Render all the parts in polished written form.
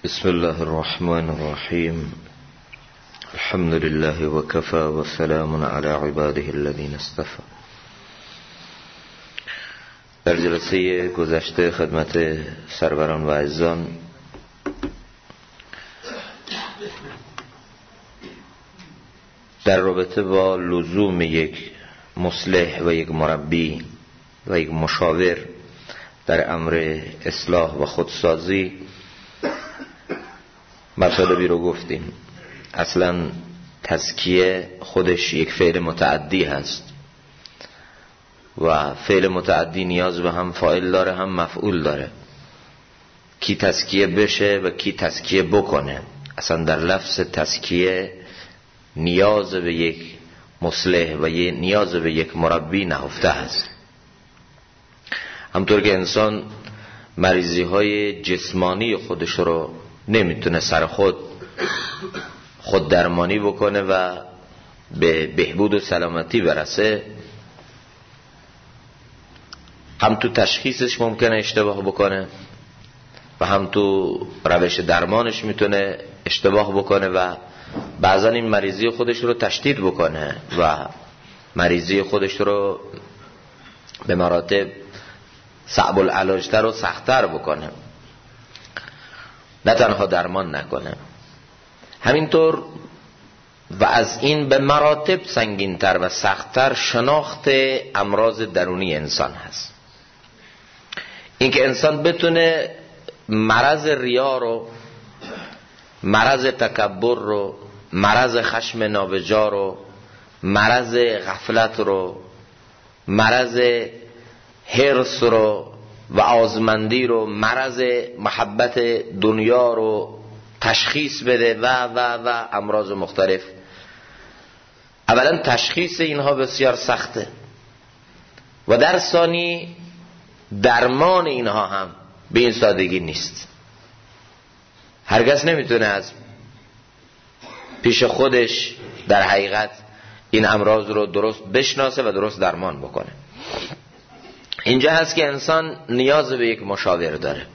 بسم الله الرحمن الرحیم. الحمد لله وكفى وسلام على عباده الذين اصطفى. در جلسه گذشته خدمت سروران و عزیزان در رابطه با لزوم یک مصلح و یک مربی و یک مشاور در امر اصلاح و خودسازی مطالبی رو گفتیم. اصلا تزکیه خودش یک فعل متعدی هست و فعل متعدی نیاز به هم فاعل داره هم مفعول داره. کی تزکیه بشه و کی تزکیه بکنه. اصلا در لفظ تزکیه نیاز به یک مصلح و نیاز به یک مربی نهفته هست. همطور که انسان مریضی های جسمانی خودش رو نمیتونه سر خود درمانی بکنه و به بهبود و سلامتی برسه، هم تو تشخیصش ممکنه اشتباه بکنه و هم تو روش درمانش میتونه اشتباه بکنه و بعضا این مریضی خودش رو تشدید بکنه و مریضی خودش رو به مراتب صعب العلاج‌تر و سخت‌تر بکنه، نه تنها درمان نکنه. همینطور و از این به مراتب سنگین‌تر و سخت‌تر شناخت امراض درونی انسان هست. اینکه انسان بتونه مرض ریا رو، مرض تکبر رو، مرض خشم نابجا رو، مرض غفلت رو، مرض حرص رو و آزمندی رو، مرض محبت دنیا رو تشخیص بده و امراض مختلف. اولا تشخیص اینها بسیار سخته و در ثانی درمان اینها هم به این سادگی نیست. هرگز نمیتونه از پیش خودش در حقیقت این امراض رو درست بشناسه و درست درمان بکنه. اینجا هست که انسان نیاز به یک مشاور داره،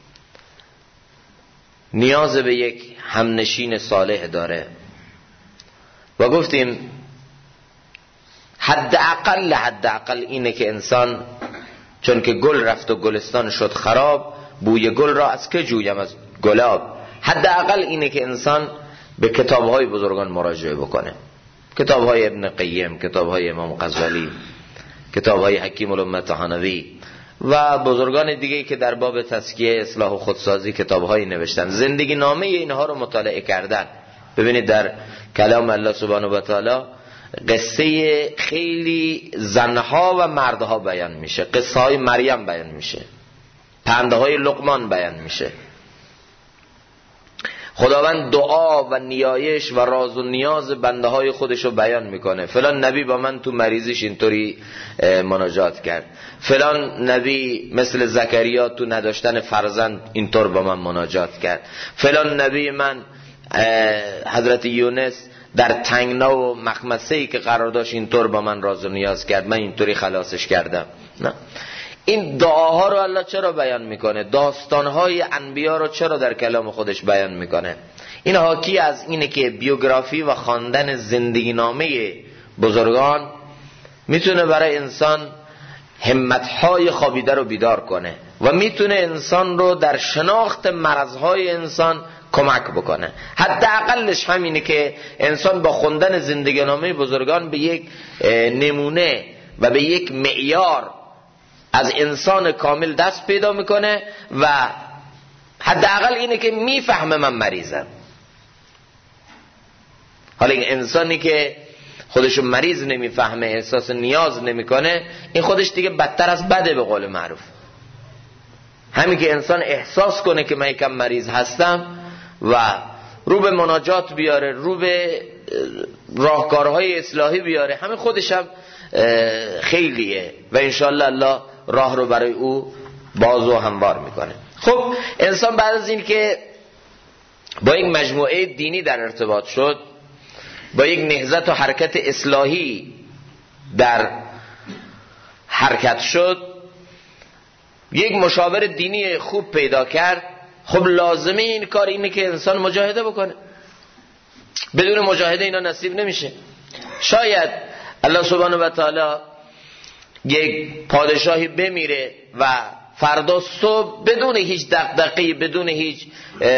نیاز به یک همنشین صالح داره و گفتیم حداقل اینه که انسان، چون که گل رفت و گلستان شد خراب، بوی گل را از که جویم از گلاب. حداقل اینه که انسان به کتاب‌های بزرگان مراجعه بکنه، کتاب‌های ابن قیم، کتاب‌های امام غزالی، کتاب‌های حکیم الامه طحاوی و بزرگان دیگه که در باب تزکیه اصلاح و خودسازی کتاب‌هایی نوشتن، زندگی نامه اینها رو مطالعه کردن. ببینید در کلام الله سبحانه و تعالی قصه خیلی زنها و مردها بیان میشه، قصه های مریم بیان میشه، پنده های لقمان بیان میشه. خداوند دعا و نیایش و راز و نیاز بنده های خودش رو بیان میکنه. فلان نبی با من تو مریضیش اینطوری مناجات کرد، فلان نبی مثل زکریا تو نداشتن فرزند اینطور با من مناجات کرد، فلان نبی من حضرت یونس در تنگنا و مخمسه‌ای که قرار داشت اینطور با من راز و نیاز کرد، من اینطوری خلاصش کردم. نه، این دعاها رو الله چرا بیان میکنه؟ داستانهای انبیا رو چرا در کلام خودش بیان میکنه؟ این حاکی از اینه که بیوگرافی و خواندن زندگی نامه بزرگان میتونه برای انسان همتهای خوابیده رو بیدار کنه و میتونه انسان رو در شناخت مرضهای انسان کمک بکنه. حداقلش همینه که انسان با خوندن زندگی نامه بزرگان به یک نمونه و به یک معیار از انسان کامل دست پیدا میکنه و حداقل اینه که میفهمه من مریضم. حالا این انسانی که خودشو مریض نمیفهمه، احساس نیاز نمیکنه، این خودش دیگه بدتر از بده به قول معروف. همین که انسان احساس کنه که من یکم مریض هستم و رو به مناجات بیاره، رو به راهکارهای اصلاحی بیاره، همین خودشم خیلیه و انشالله الله راه رو برای او باز و هموار میکنه. خب انسان بعد از این که با یک مجموعه دینی در ارتباط شد، با یک نهضت و حرکت اصلاحی در حرکت شد، یک مشاور دینی خوب پیدا کرد، خب لازمه این کار اینه که انسان مجاهده بکنه. بدون مجاهده اینا نصیب نمیشه. شاید الله سبحانه و تعالی یک پادشاهی بمیره و فردا صبح بدون هیچ دغدغه‌ای، بدون هیچ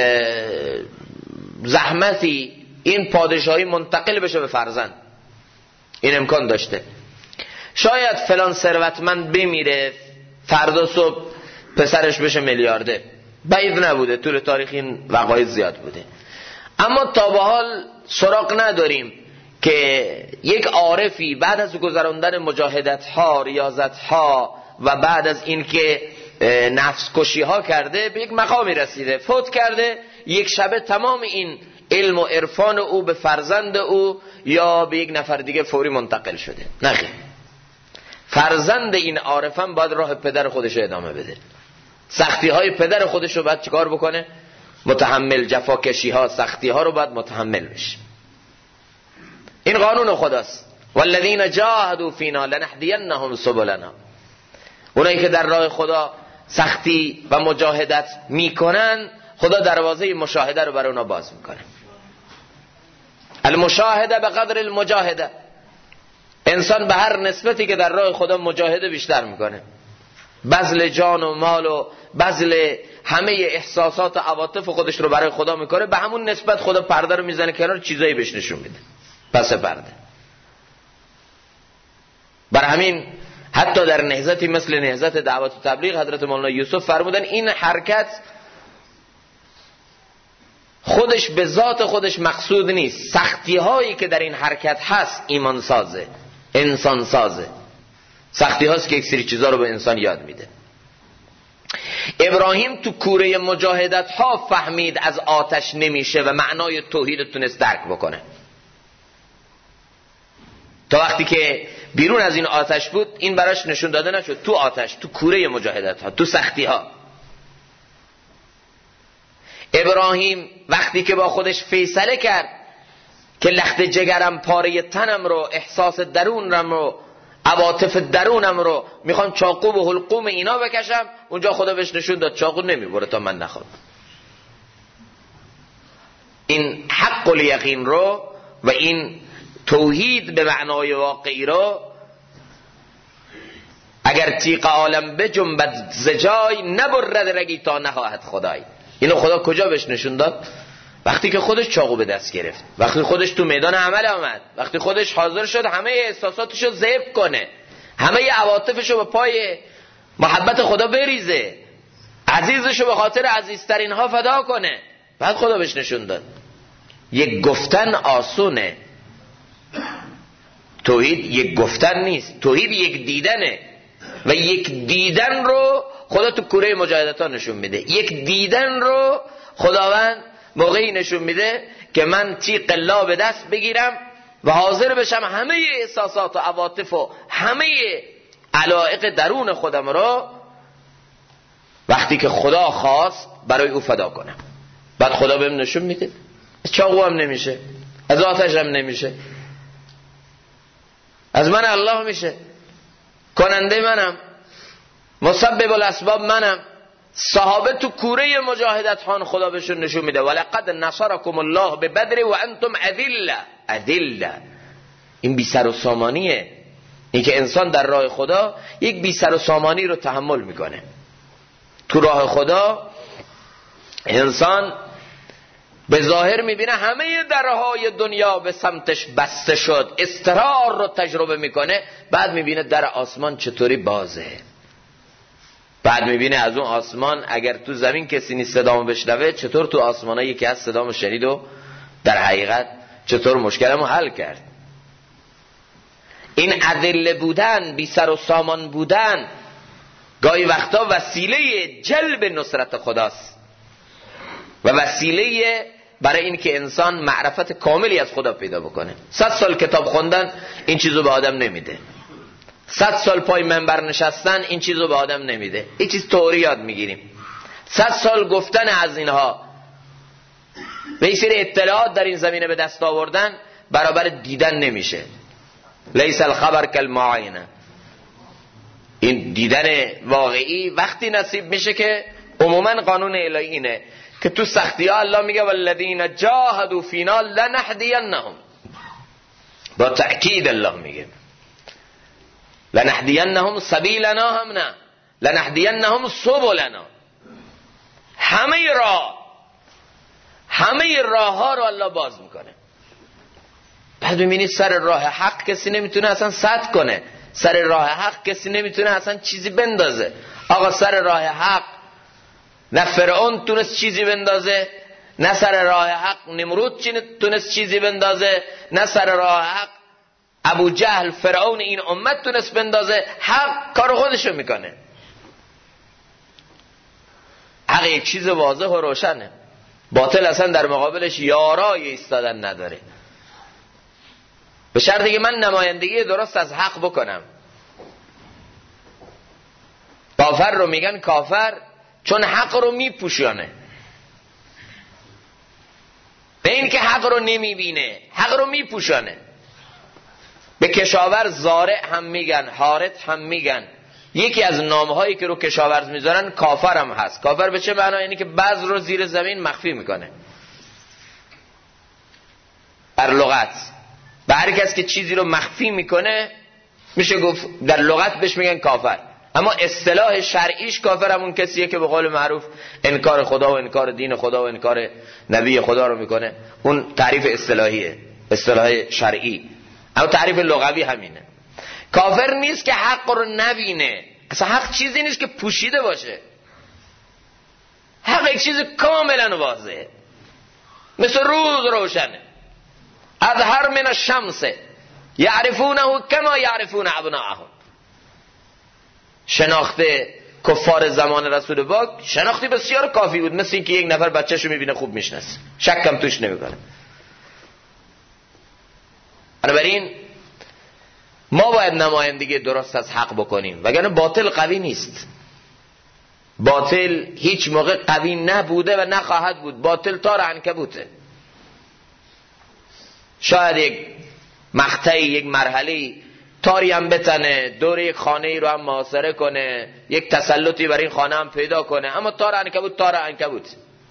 زحمتی این پادشاهی منتقل بشه به فرزند. این امکان داشته. شاید فلان ثروتمند بمیره فردا صبح پسرش بشه میلیاردر. بعید نبوده، طول تاریخ این وقایع زیاد بوده. اما تا به حال سراغ نداریم که یک عارفی بعد از گذراندن مجاهدت ها، ریاضت ها و بعد از اینکه نفس کشی ها کرده به یک مقامی رسیده، فوت کرده، یک شبه تمام این علم و عرفان او به فرزند او یا به یک نفر دیگه فوری منتقل شده. نخیر، فرزند این عارفم باید راه پدر خودش رو ادامه بده. سختی های پدر خودش رو باید چیکار بکنه؟ متحمل. جفاکشی ها، سختی ها رو باید متحمل بشه. این قانون خداست. والذین جاهدوا فینا لنهدینهم سبلنا. اونایی که در راه خدا سختی و مجاهدت میکنن، خدا دروازه مشاهده رو برای اونا باز میکنه. المشاهده به قدر المجاهده. انسان به هر نسبتی که در راه خدا مجاهده بیشتر میکنه، بذل جان و مال و بذل همه احساسات و عواطف خودش رو برای خدا میکنه، به همون نسبت خدا پرده رو میزنه کنار، چیزایی بهش نشون میده پس پرده. بر همین حتی در نهضتی مثل نهضت دعوت و تبلیغ حضرت مولانا یوسف فرمودن این حرکت خودش به ذات خودش مقصود نیست، سختی هایی که در این حرکت هست ایمان سازه، انسان سازه. سختی هاست که یک سری چیزا رو به انسان یاد میده. ابراهیم تو کوره مجاهدت ها فهمید از آتش نمیشه و معنای توحید تونست درک بکنه. تا وقتی که بیرون از این آتش بود این براش نشون داده نشد. تو آتش، تو کوره مجاهدت ها، تو سختی ها. ابراهیم وقتی که با خودش فیصله کرد که لخت جگرم، پاره تنم رو، احساس درونم رو، عواطف درونم رو میخوام چاقو و حلقوم اینا بکشم، اونجا خدا بهش نشون داد چاقو نمیبره تا من نخوام. این حق الیقین رو و این توحید به معنای واقعی رو اگر تیغ عالم بجنبد ز جای، نبرد رگی تا نخواهد خدای. اینو خدا کجا بهش نشون داد؟ وقتی که خودش چاقو به دست گرفت، وقتی خودش تو میدان عمل آمد، وقتی خودش حاضر شد همه احساساتشو ذبح کنه، همه عواطفشو به پای محبت خدا بریزه، عزیزشو به خاطر عزیزترین ها فدا کنه، بعد خدا بهش نشون داد. یک گفتن آسونه. توحید یک گفتن نیست، توحید یک دیدنه و یک دیدن رو خدا تو کوره مجاهدت ها نشون میده. یک دیدن رو خداوند موقعی نشون میده که من تیغ لا به دست بگیرم و حاضر بشم همه احساسات و عواطف و همه علایق درون خودم رو وقتی که خدا خواست برای او فدا کنم. بعد خدا بهم نشون میده از چاقو هم نمیشه، از آتش هم نمیشه، از من الله میشه، کننده منم، مسبب الاسباب منم. صحابه تو کوره مجاهدت خان خدا بهشون نشون میده ولقد نصرکم الله ببدر و انتم اذله. این بی سر و سامانیه. این که انسان در راه خدا یک بی سر و سامانی رو تحمل میکنه. تو راه خدا انسان به ظاهر میبینه همه درهای دنیا به سمتش بسته شد، اضطرار رو تجربه میکنه، بعد میبینه در آسمان چطوری بازه. بعد میبینه از اون آسمان اگر تو زمین کسی نیست صدامو بشنوه، چطور تو آسمانه یکی از صدامو شنید و در حقیقت چطور مشکلمو حل کرد. این اذله بودن، بی سر و سامان بودن گاهی وقتا وسیله جلب نصرت خداست و وسیله برای این که انسان معرفت کاملی از خدا پیدا بکنه. 100 سال کتاب خوندن این چیزو به آدم نمیده. 100 سال پای منبر نشستن این چیزو به آدم نمیده. این چیز تئوری یاد میگیریم. 100 سال گفتن از اینها و این سری اطلاعات در این زمینه به دست آوردن برابر دیدن نمیشه. لیس الخبر کالمعاینه. این دیدن واقعی وقتی نصیب میشه که عموما قانون الهی اینه که تو سختی ها الله میگه والذین جاهدوا فینا لنهدینهم. با تأکید الله میگه لنهدینهم سبیلنا، هم نه لنهدینهم سبلنا. همه راه ها رو الله باز میکنه. بعد ببینید سر راه حق کسی نمیتونه اصلا سد کنه، سر راه حق کسی نمیتونه اصلا چیزی بندازه. آقا سر راه حق نه فرعون تونست چیزی بندازه، نه سر راه حق نمرود تونست چیزی بندازه، نه سر راه حق ابو جهل فرعون این امت تونست بندازه. حق کار خودشو میکنه. حق یک چیز واضح و روشنه، باطل اصلا در مقابلش یارای ایستادن نداره. به شرطی که من نمایندگی درست از حق بکنم. کافر رو میگن کافر چون حق رو میپوشانه، به این که حق رو نمیبینه، حق رو میپوشانه. به کشاورز زارع هم میگن، حارث هم میگن. یکی از نامهایی که رو کشاورز میذارن کافر هم هست. کافر به چه معنا؟ یعنی که بذر رو زیر زمین مخفی میکنه. در لغت به هر کس که چیزی رو مخفی میکنه میشه گفت در لغت بهش میگن کافر. اما اصطلاح شرعیش کافر همون کسیه که به قول معروف انکار خدا و انکار دین خدا و انکار نبی خدا رو میکنه. اون تعریف اصطلاحیه، اصطلاح شرعی. اما تعریف لغوی همینه. کافر نیست که حق رو نبینه. اصلا حق چیزی نیست که پوشیده باشه. حق یک چیز کاملا واضحه، مثل روز روشنه. اظهر من الشمس یعرفونه کما یعرفون ابناءهم. شناخت کفار زمان رسول پاک شناختی بسیار کافی بود، مثل این که یک نفر بچه‌شو میبینه خوب میشناسه، شکم توش نمیکنه. بنابراین ما باید نمایندگی درست از حق بکنیم، وگرنه باطل قوی نیست. باطل هیچ موقع قوی نبوده و نخواهد بود. باطل تار عنکبوته. شاید یک مقطعی، یک مرحله‌ای تاری هم بتنه، دور یک خانه‌ای رو هم محاصره کنه، یک تسلطی بر این خانه هم پیدا کنه، اما تار عنکبوت تار عنکبوت.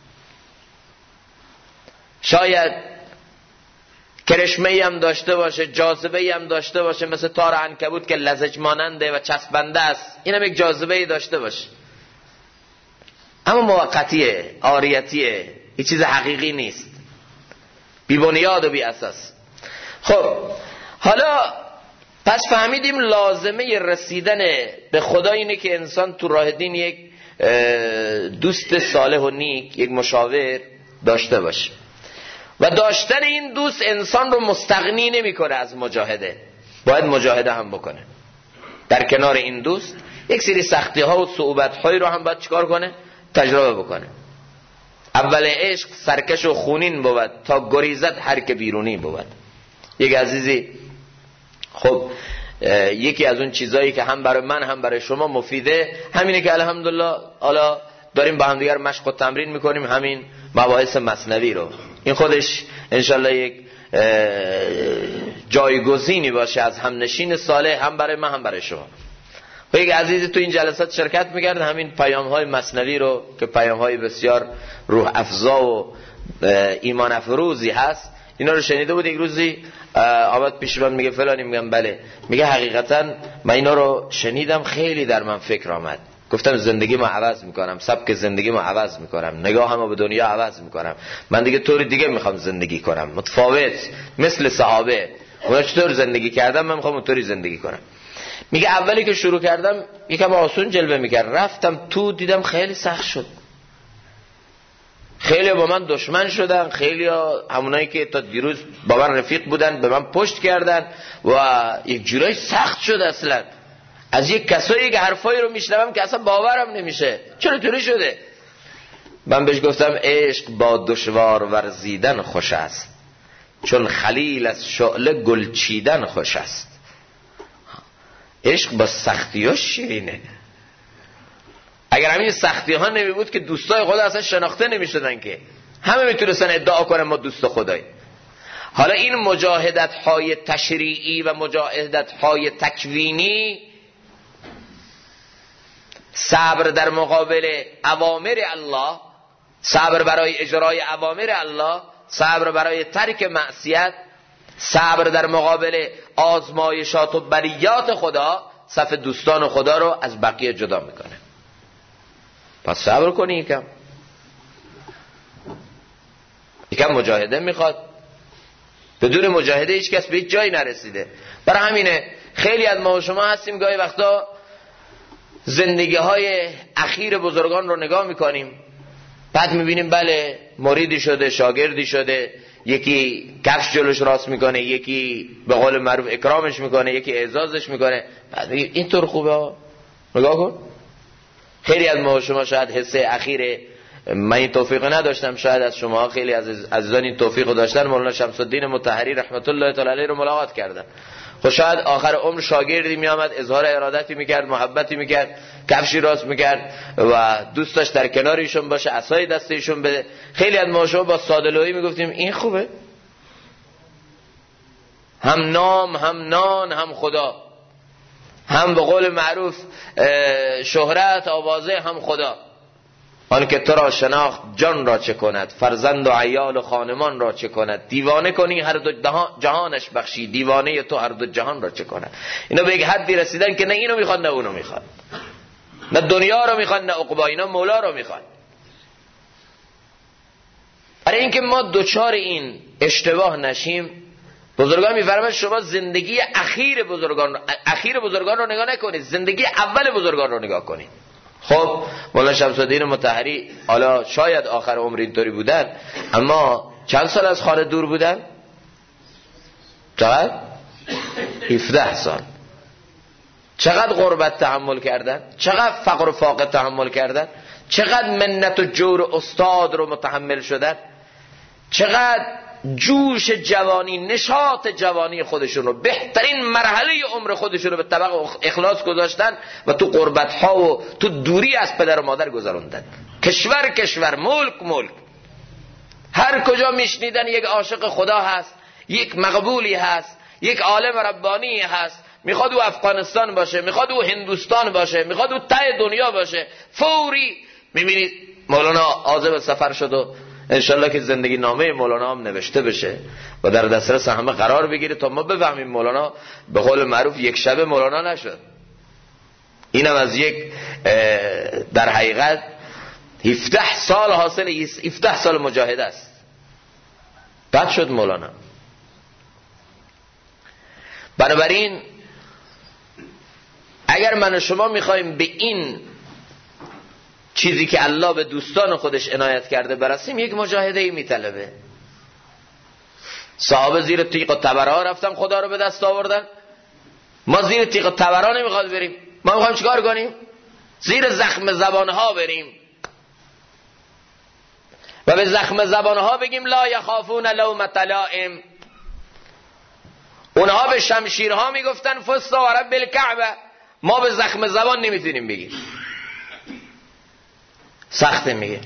شاید کرشمه‌ای هم داشته باشه، جاذبه‌ای هم داشته باشه مثل تار عنکبوت که لزج ماننده و چسبنده است، اینم یک جاذبه‌ای داشته باشه، اما موقتیه، عاریتیه، این چیز حقیقی نیست، بی بنیاد و بی اساس. خب حالا پس فهمیدیم لازمه رسیدن به خدا اینه که انسان تو راه دین یک دوست صالح و نیک، یک مشاور داشته باشه. و داشتن این دوست انسان رو مستغنی نمی کنه از مجاهده. باید مجاهده هم بکنه. در کنار این دوست یک سری سختی ها و صعوبت هایی رو هم باید چیکار کنه؟ تجربه بکنه. اول عشق سرکش و خونین بود تا گریزت هر که بیرونی بود. یک عزیزی، خب یکی از اون چیزایی که هم برای من هم برای شما مفیده همینه که الحمدلله حالا داریم با هم دیگر مشق و تمرین میکنیم همین مباحث مثنوی رو. این خودش انشالله یک جایگزینی باشه از همنشین صالح، هم برای من هم برای شما. و یک عزیزی تو این جلسات شرکت میکرد، همین پیام‌های مثنوی رو که پیام‌های بسیار روح افزا و ایمان افروزی هست، اینا رو شنیده بود. یک روزی آمد پیش من میگه فلانی، میگم بله، میگه حقیقتا من اینا رو شنیدم، خیلی در من فکر آمد. گفتم زندگی ما عوض میکنم، سبک زندگی ما عوض میکنم، نگاهم به دنیا عوض میکنم، من دیگه طور دیگه میخوام زندگی کنم، متفاوت، مثل صحابه اونا چطور زندگی کردم من میخوام اونطوری زندگی کنم. میگه اولی که شروع کردم یکم آسون جلوه میکرد، رفتم تو دیدم خیلی سخت شد. خیلی با من دشمن شدن، خیلی همونایی که تا دیروز با من رفیق بودن به من پشت کردن و یک جورایی سخت شد. اصلا از یک کسایی که حرفایی رو میشنوم که اصلا باورم نمیشه چرا طوری شده. من بهش گفتم عشق با دشوار ورزیدن خوش است، چون خلیل از شعله گل چیدن خوش است. عشق با سختیاش شیرینه. اگر همین سختی ها نمی بود که دوستای خدا اصلا شناخته نمی شدن، که همه میتونستن ادعا کنن ما دوست خدایی. حالا این مجاهدت های تشریعی و مجاهدت های تکوینی، صبر در مقابل اوامر الله صبر برای اجرای اوامر الله، صبر برای ترک معصیت، صبر در مقابل آزمایشات و بلیات خدا صف دوستان خدا رو از بقیه جدا میکنه. پس صبر کنی، یکم مجاهده میخواد. بدون مجاهده هیچ کس به هیچ جایی نرسیده. برای همینه خیلی از ما و شما هستیم گاهی وقتا زندگی های اخیر بزرگان رو نگاه میکنیم، بعد میبینیم بله مریدی شده، شاگردی شده، یکی کفش جلوش راست میکنه، یکی به قول معروف اکرامش میکنه، یکی اعزازش میکنه، بعد میگیم اینطور خوبه. نگاه کن. خیلی از ما و شما شاید حس اخیر، من این توفیق نداشتم، شاید از شما خیلی از عزیزان این توفیق داشتن، مولانا شمس الدین مطهری رحمت الله تعالی علیه رو ملاقات کردن. خب شاید آخر عمر شاگردی میامد اظهار ارادتی میکرد، محبتی میکرد، کفشی راست میکرد و دوست داشت در کنار ایشون باشه، عصای دست ایشون بده. خیلی از ما شما با ساده‌لویی میگفتیم این خوبه، هم نام هم نان هم خدا، هم به قول معروف شهرت آوازه هم خدا. آن که تو را شناخت جان را چه کند، فرزند و عیال و خانمان را چه کند، دیوانه کنی هر دو جهانش بخشی، دیوانه تو هر دو جهان را چه کند. اینا به یک حدی رسیدن که نه اینو میخواد نه اونو میخواد، نه دنیا رو میخواد نه عقبا، اینا مولا رو میخواد. برای اینکه ما دوچار این اشتباه نشیم، بزرگان میفرمایند شما زندگی اخیر بزرگان رو نگاه نکنید، زندگی اول بزرگان رو نگاه کنید. خب مولانا شمس الدین مطهری حالا شاید آخر عمر اینطوری بودن، اما چند سال از خانه دور بودن؟ چقدر؟ 17 سال. چقدر غربت تحمل کردن؟ چقدر فقر و فاقه تحمل کردن؟ چقدر منت و جور استاد رو متحمل شدن؟ چقدر جوش جوانی، نشاط جوانی خودشون رو، بهترین مرحله عمر خودشون رو به طبق اخلاص گذاشتن و تو غربت ها و تو دوری از پدر و مادر گذروندن. کشور، ملک، هر کجا میشنیدن یک عاشق خدا هست، یک مقبولی هست، یک عالم ربانی هست، میخواد او افغانستان باشه، میخواد او هندوستان باشه، میخواد او ته دنیا باشه، فوری میبینید مولانا عازم سفر شد و انشالله که زندگی نامه مولانا هم نوشته بشه و در دسترس همه قرار بگیره تا ما بفهمیم مولانا به قول معروف یک شب مولانا نشد. اینم از یک در حقیقت 17 سال حاصل 17 سال مجاهده است. بعد شد مولانا. بنابراین اگر من و شما میخوایم به این چیزی که الله به دوستان خودش عنایت کرده برسیم، یک مجاهده ای میطلبه. صحابه زیر تیغ و تبرها رفتن خدا رو به دست آوردن، ما زیر تیغ و تبرها نمیخواد بریم. ما میخوایم چیکار کنیم؟ زیر زخم زبانها بریم و به زخم زبانها بگیم لا یخافون لومة لائم. اونها به شمشیرها میگفتن فسط و رب الکعبه، ما به زخم زبان نمیتونیم بگیم. سخته میگه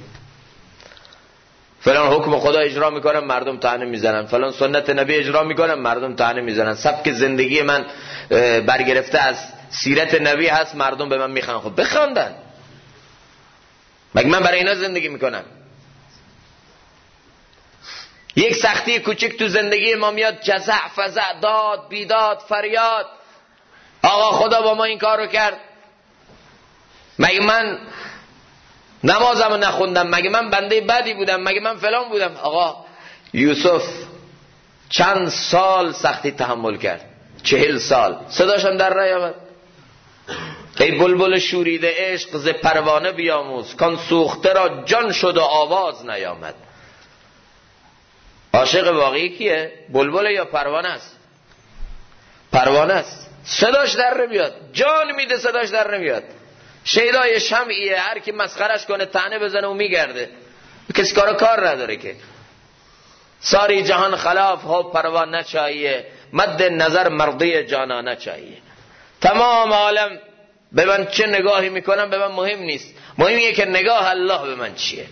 فلان حکم خدا اجرا میکنم مردم طعنه میزنن، فلان سنت نبی اجرا میکنم مردم طعنه میزنن، سبک زندگی من برگرفته از سیرت نبی هست مردم به من میخوان. خب بخواندن، مگه من برای اینا زندگی میکنم؟ یک سختی کوچک تو زندگی ما میاد، جزع فزع، داد بیداد، فریاد، آقا خدا با ما این کار رو کرد، مگه من نمازمو نخوندم، مگه من بنده بدی بودم، مگه من فلان بودم. آقا یوسف چند سال سختی تحمل کرد، 40 سال، صداشم در نیامد. ای بلبل شوریده عشق ز پروانه بیاموز، کان سوخته را جان شد و آواز نیامد. عاشق واقعی کیه؟ بلبل یا پروانه است؟ پروانه است. صداش در نمیاد، جان میده صداش در نمیاد. شیدای شمعیه، هر کی مسخرش کنه طعنه بزنه و میگرده، کسی کار نداره که. ساری جهان خلاف ہو پروا نہ چاہیے، مد نظر مرضی جانا نہ چاہیے. تمام عالم به من چه نگاهی میکنم به من مهم نیست، مهم اینه که نگاه الله به من چیه،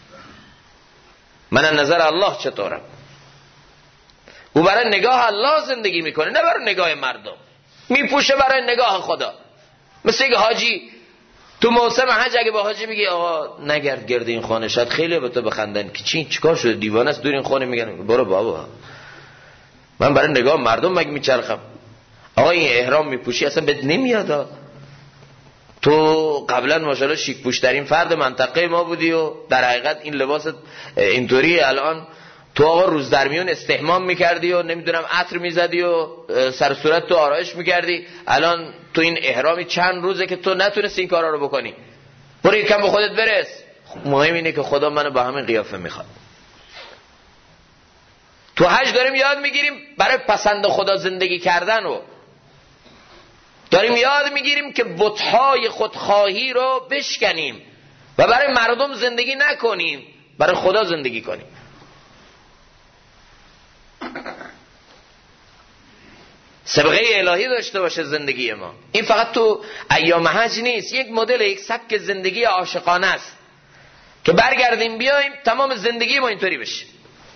من نظر الله چطورم. او برای نگاه الله زندگی میکنه، نه برای نگاه مردم. میپوشه برای نگاه خدا. مثل یک حاجی تو موسم حج اگه با حاجی بگی آقا نگرد گرد این خانه، شاید خیلی به تو بخندن که چیکار شده دیوانه است دور این خانه، میگن برو بابا من برای نگاه مردم مگه میچرخم؟ آقا این احرام میپوشی اصلا بهت نمیاد. تو قبلا ماشاءالله شیک پوشترین فرد منطقه ما بودی و در حقیقت این لباست اینطوری الان تو آقا روز در میون استحمام میکردی و نمیدونم عطر میزدی و سر صورت تو آرایش میکردی، الان تو این احرامی چند روزه که تو نتونستی این کارا رو بکنی. برو یکم به خودت برس. مهم اینه که خدا منو با همین قیافه میخواد. تو حج داریم یاد میگیریم برای پسند خدا زندگی کردن و داریم یاد میگیریم که بت‌های خودخواهی رو بشکنیم و برای مردم زندگی نکنیم، برای خدا زندگی کنیم. سابقه الهی داشته باشه زندگی ما. این فقط تو ایام حج نیست، یک مدل، یک سبک زندگی عاشقانه است که برگردیم بیایم تمام زندگی ما اینطوری بشه.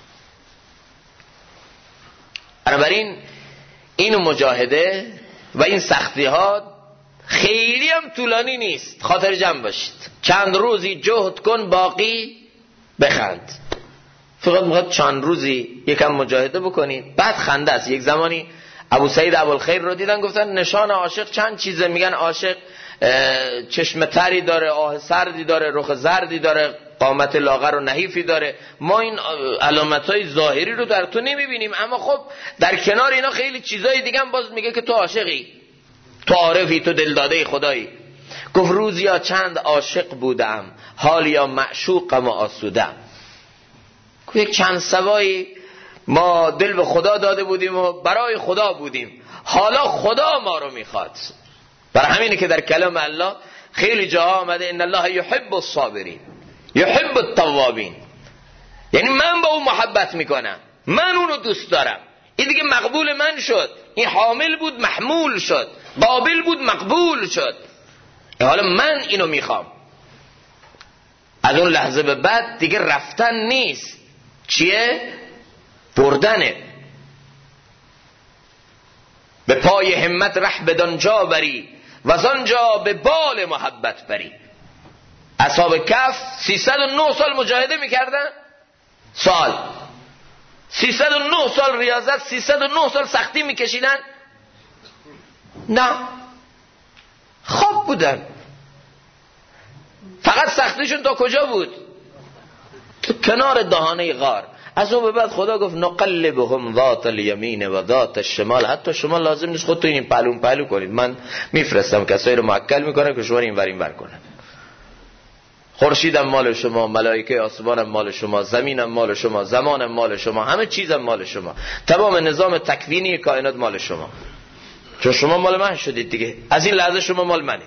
بنابراین این مجاهده و این سختی ها خیلی هم طولانی نیست، خاطر جمع باشید. چند روزی جهد کن باقی بخند. فقط میخواد چند روزی یکم مجاهده بکنید بعد خنده است. یک زمانی ابو سعید ابوالخیر رو دیدن گفتن نشان عاشق چند چیزه. میگن عاشق چشم تری داره، آه سردی داره، رخ زردی داره، قامت لاغر و نحیفی داره. ما این علامت‌های ظاهری رو در تو نمیبینیم، اما خب در کنار اینا خیلی چیزای دیگه هم باز میگه که تو عاشقی، تو عارفی، تو دلداده خدایی. گفت روز یا چند عاشق بودم، حال یا معشوقم و آسودم. گفت یک چند سوایی ما دل به خدا داده بودیم و برای خدا بودیم، حالا خدا ما رو میخواد. برای همینه که در کلام الله خیلی جاها آمده ان الله یحب الصابرین یحب التوابین، یعنی من با اون محبت میکنم، من اونو دوست دارم. این دیگه مقبول من شد، این حامل بود محمول شد، قابل بود مقبول شد، حالا من اینو میخوام. از اون لحظه به بعد دیگه رفتن نیست، چیه؟ بردنه. به پای همت ره بدان جا بری و زانجا به بال محبت بری. اصحاب کهف 309 سال مجاهده میکردن، 309 سال ریاضت، 309 سال سختی میکشیدن؟ نه، خواب بودن. فقط سختیشون تا کجا بود؟ تو کنار دهانه غار. از اون به بعد خدا گفت نقلبهم ذات الیمین و ذات الشمال. حتی شما لازم نیست خودتون این پهلو کنید، من میفرستم کسایی رو معکل میکنن که شما این ور کنن. خورشیدم مال شما، ملائکه آسمانم مال شما، زمینم مال شما، زمانم مال شما، همه چیزم مال شما، تمام نظام تکوینی کائنات مال شما، چون شما مال من شدید دیگه. از این لحظه شما مال منه.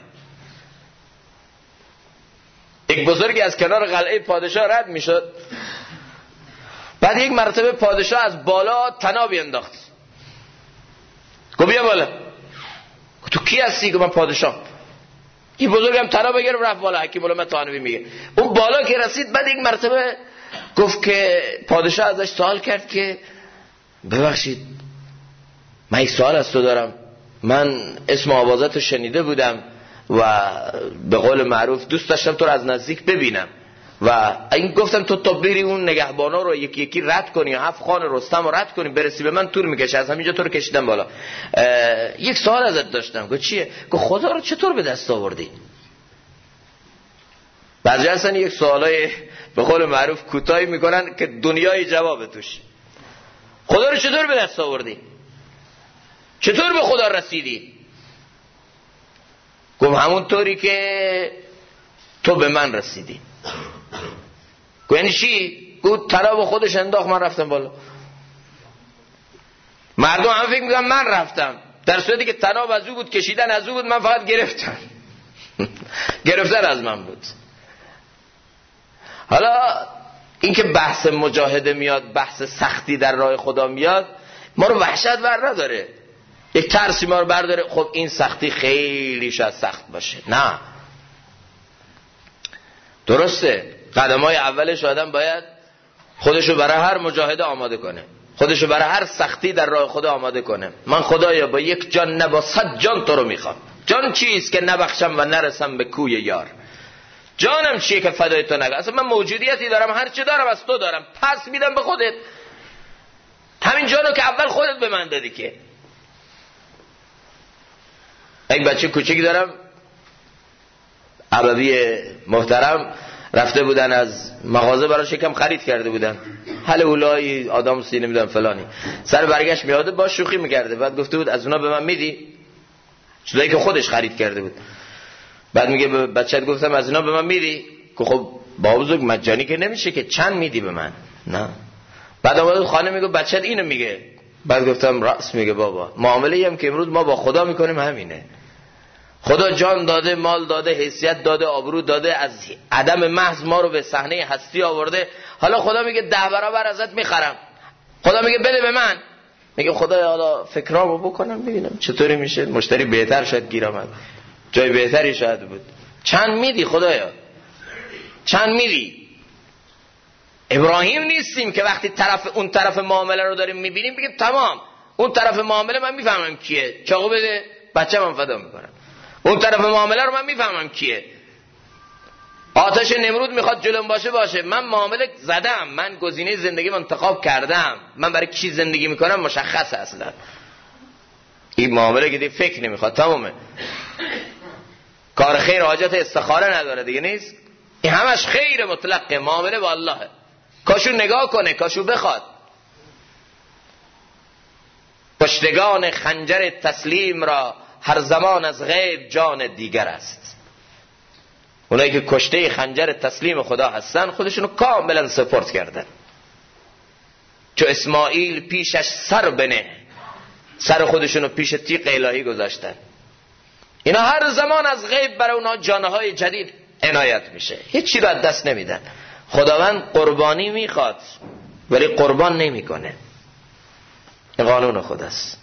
یک بزرگی از کنار قلعه پادشاه رد میشد، بعد یک مرتبه پادشاه از بالا طنابی انداخت. گفت بیا بالا. تو کی هستی؟ گفت من پادشاه. این بزرگم طناب گرفت رفت بالا. حکیم الامه طحاوی میگه اون بالا که رسید، بعد یک مرتبه گفت که پادشاه ازش سوال کرد که ببخشید من یک سوال از تو دارم، من اسم آوازت رو شنیده بودم و به قول معروف دوست داشتم تو رو از نزدیک ببینم و این گفتم تو تا بری اون نگهبانا رو یکی یکی رد کنی، 7 خان رستم رو رد کنی برسی به من طول میکشه، از همینجا تو رو کشیدم بالا. یک سوال ازت داشتم. گفت چیه؟ گفت خدا رو چطور به دست آوردی؟ بعضی هستن یک سوالای به قول معروف کوتاهی میکنن که دنیای جواب توش. خدا رو چطور به دست آوردی؟ چطور به خدا رسیدی؟ گفت همون طوری که تو به من رسیدی. گفت یعنی چی؟ گفت طناب خودش انداخت، من رفتم بالا. مردم هم فکر میکنن من رفتم، در صورتی که طناب از او بود، کشیدن از او بود، من فقط گرفتم. گرفتن از من بود. حالا اینکه بحث مجاهده میاد، بحث سختی در راه خدا میاد، ما رو وحشت ور نداره، یک ترسی ما رو برداره خب این سختی خیلی شاید سخت باشه. نه، درسته قدم‌های اولش آدم باید خودشو برای هر مجاهده آماده کنه، خودشو برای هر سختی در راه خدا آماده کنه. من خدایا با یک جان نه با 100 جان تو رو میخوام. جان چیست که نبخشم و نرسم به کوی یار. جانم چیه که فدای تو نگم؟ اصلا من موجودیتی دارم، هر چی دارم از تو دارم، پس میدم به خودت. همین جانو که اول خودت به من دادی. که یک بچه کوچیک دارم، عبوی محترم، رفته بودن از مغازه براش یکم خرید کرده بودن، حل اولایی آدم سی نمیدونم فلانی. سر برگشت میاده با شوخی میکرده، بعد گفته بود از اونا به من میدی؟ چیزایی که خودش خرید کرده بود. بعد میگه به بچه‌ت گفتم از اینا به من میدی؟ که خب با بزرگ مجانی که نمیشه که، چند میدی به من؟ نه. بعد اومد خانه میگه بچه‌ت اینو میگه. بعد گفتم راست میگه بابا، معامله‌ای هم که امروز ما با خدا میکنیم همینه. خدا جان داده، مال داده، حیثیت داده، آبرو داده، از عدم محض ما رو به صحنه هستی آورده. حالا خدا میگه 10 برابر ازت میخرم. خدا میگه بده به من. میگه خدا حالا فکرامو بکنم ببینم چطوری میشه، مشتری بهتر شاید گیر اومد، جای بهتری شاید بود. چند میدی خدایا؟ چند میدی؟ ابراهیم نیستیم که وقتی اون طرف معامله رو داریم میبینیم بگیم تمام اون طرف معامله من میفهمم کیه، چاقو بده بچه من فدا میکنم. اون طرف معامله رو من میفهمم کیه. آتش نمرود میخواد جلوم باشه، من معامله زدم، من گزینه زندگی انتخاب کردم، من برای کی زندگی میکنم مشخصه. اصلا این معامله که دیگه فکر نمیخواد، تمومه. کار خیر حاجت استخاره نداره دیگه، نیست. این همش خیر مطلق، معامله با الله. کاشو نگاه کنه، کاشو بخواد. کشتگان خنجر تسلیم را هر زمان از غیب جان دیگر است. اونایی که کشته خنجر تسلیم خدا هستن خودشونو کاملا سپرد کردن. چو اسماعیل پیشش سر بنه، سر خودشونو پیش تیغ الهی گذاشتن. اینا هر زمان از غیب برای اونا جانهای جدید عنایت میشه، هیچ چی رو از دست نمیدن. خداوند قربانی میخواد ولی قربان نمیکنه. این قانون خداست.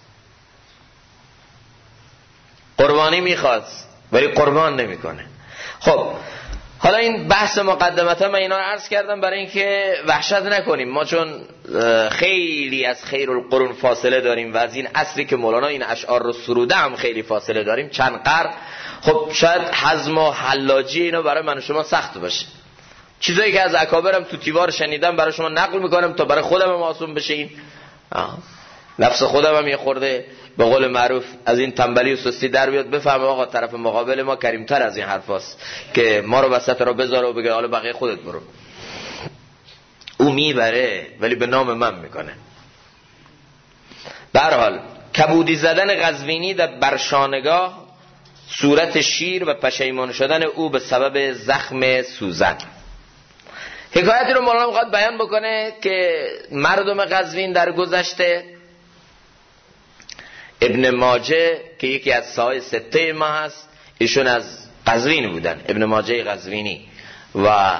قربانی میخواد ولی قربان نمیکنه. خب حالا این بحث مقدمتا من اینا رو عرض کردم برای اینکه وحشت نکنیم. ما چون خیلی از خیر القرون فاصله داریم و از این عصری که مولانا این اشعار رو سروده هم خیلی فاصله داریم، چند قرن. خب شاید هضم و حلاجی اینو برای من و شما سخت باشه. چیزایی که از اکابرم تو تیوار شنیدم برای شما نقل میکنم تا برای خودم هم آسون بشه. این نفس خودم هم یه خورده به قول معروف از این تنبلی و سستی در بیاد، بفهمه آقا طرف مقابل ما کریمتر از این حرفاست که ما رو وسط را بذاره و بگه حالا بقیه خودت برو. او میبره ولی به نام من میکنه. به هر حال کبودی زدن قزوینی در برشانگاه، صورت شیر و پشیمان شدن او به سبب زخم سوزن. حکایتی رو مولانا میخواد بیان بکنه که مردم قزوین در گذشته، ابن ماجه که یکی از سای سته ما هست، ایشون از قزوین بودن، ابن ماجه قزوینی، و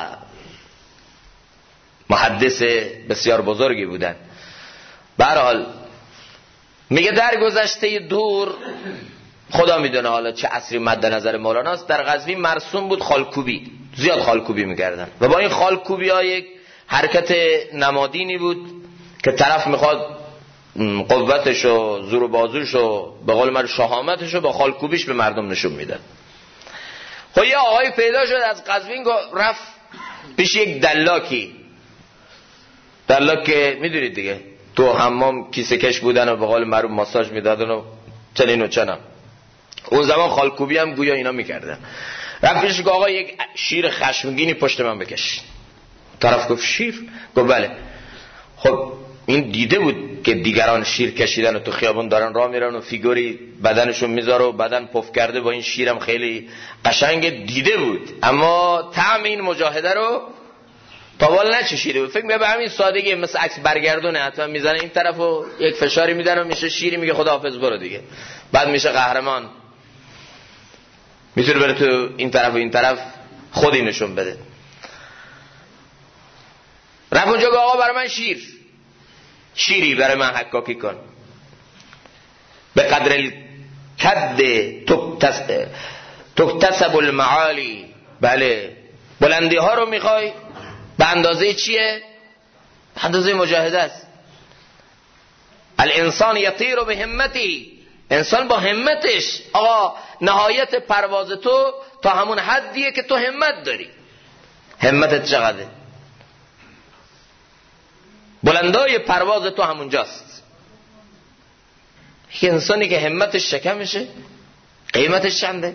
محدث بسیار بزرگی بودن. به هر حال میگه در گذشته دور، خدا میدونه حالا چه عصری مد نظر مولاناست، در قزوین مرسوم بود خالکوبی، زیاد خالکوبی میکردن و با این خالکوبی ها یک حرکت نمادینی بود که طرف میخواد قوتشو، زور و بازوشو، به قول من شهامتشو با خالکوبیش به مردم نشون میدن. خب یه آقای پیدا شد از قزوین، رفت پیش یک دلاکی. دلاک که میدونید دیگه تو حمام کیسه کش بودن و به قول معروف ماساژ میدادن و چنین و چنان. اون زمان خالکوبی هم گویا اینا میکردن. رفت پیش که آقا یک شیر خشمگینی پشت من بکش. طرف گفت شیر؟ گفت بله. خب این دیده بود که دیگران شیر کشیدن و تو خیابون دارن راه میرن و فیگوری بدنشون میذاره و بدن پف کرده با این شیرم خیلی قشنگ، دیده بود، اما طعم این مجاهده رو تاوال نچشیده بود. فکر می‌کنه به همین سادگی مثل عکس برگردونه، حتما میزنه این طرفو یک فشاری میدن و میشه شیری، میگه خداحافظ برو دیگه، بعد میشه قهرمان، میتونه بره تو این طرف و این طرف خودی نشون بده. رفت اونجا که آقا برای من شیری برای من حکاکی کن. به قدر الکد تکتسب المعالی. بله، بلندی ها رو میخوای به اندازه چیه؟ به اندازه مجاهده است. الانسان یطیر به همتی. انسان با همتش، آقا نهایت پرواز تو تا همون حدیه که تو همت داری. همتت چقدره؟ بلندای پرواز تو همونجاست. یک انسانی که همتش شکمشه قیمتش چنده؟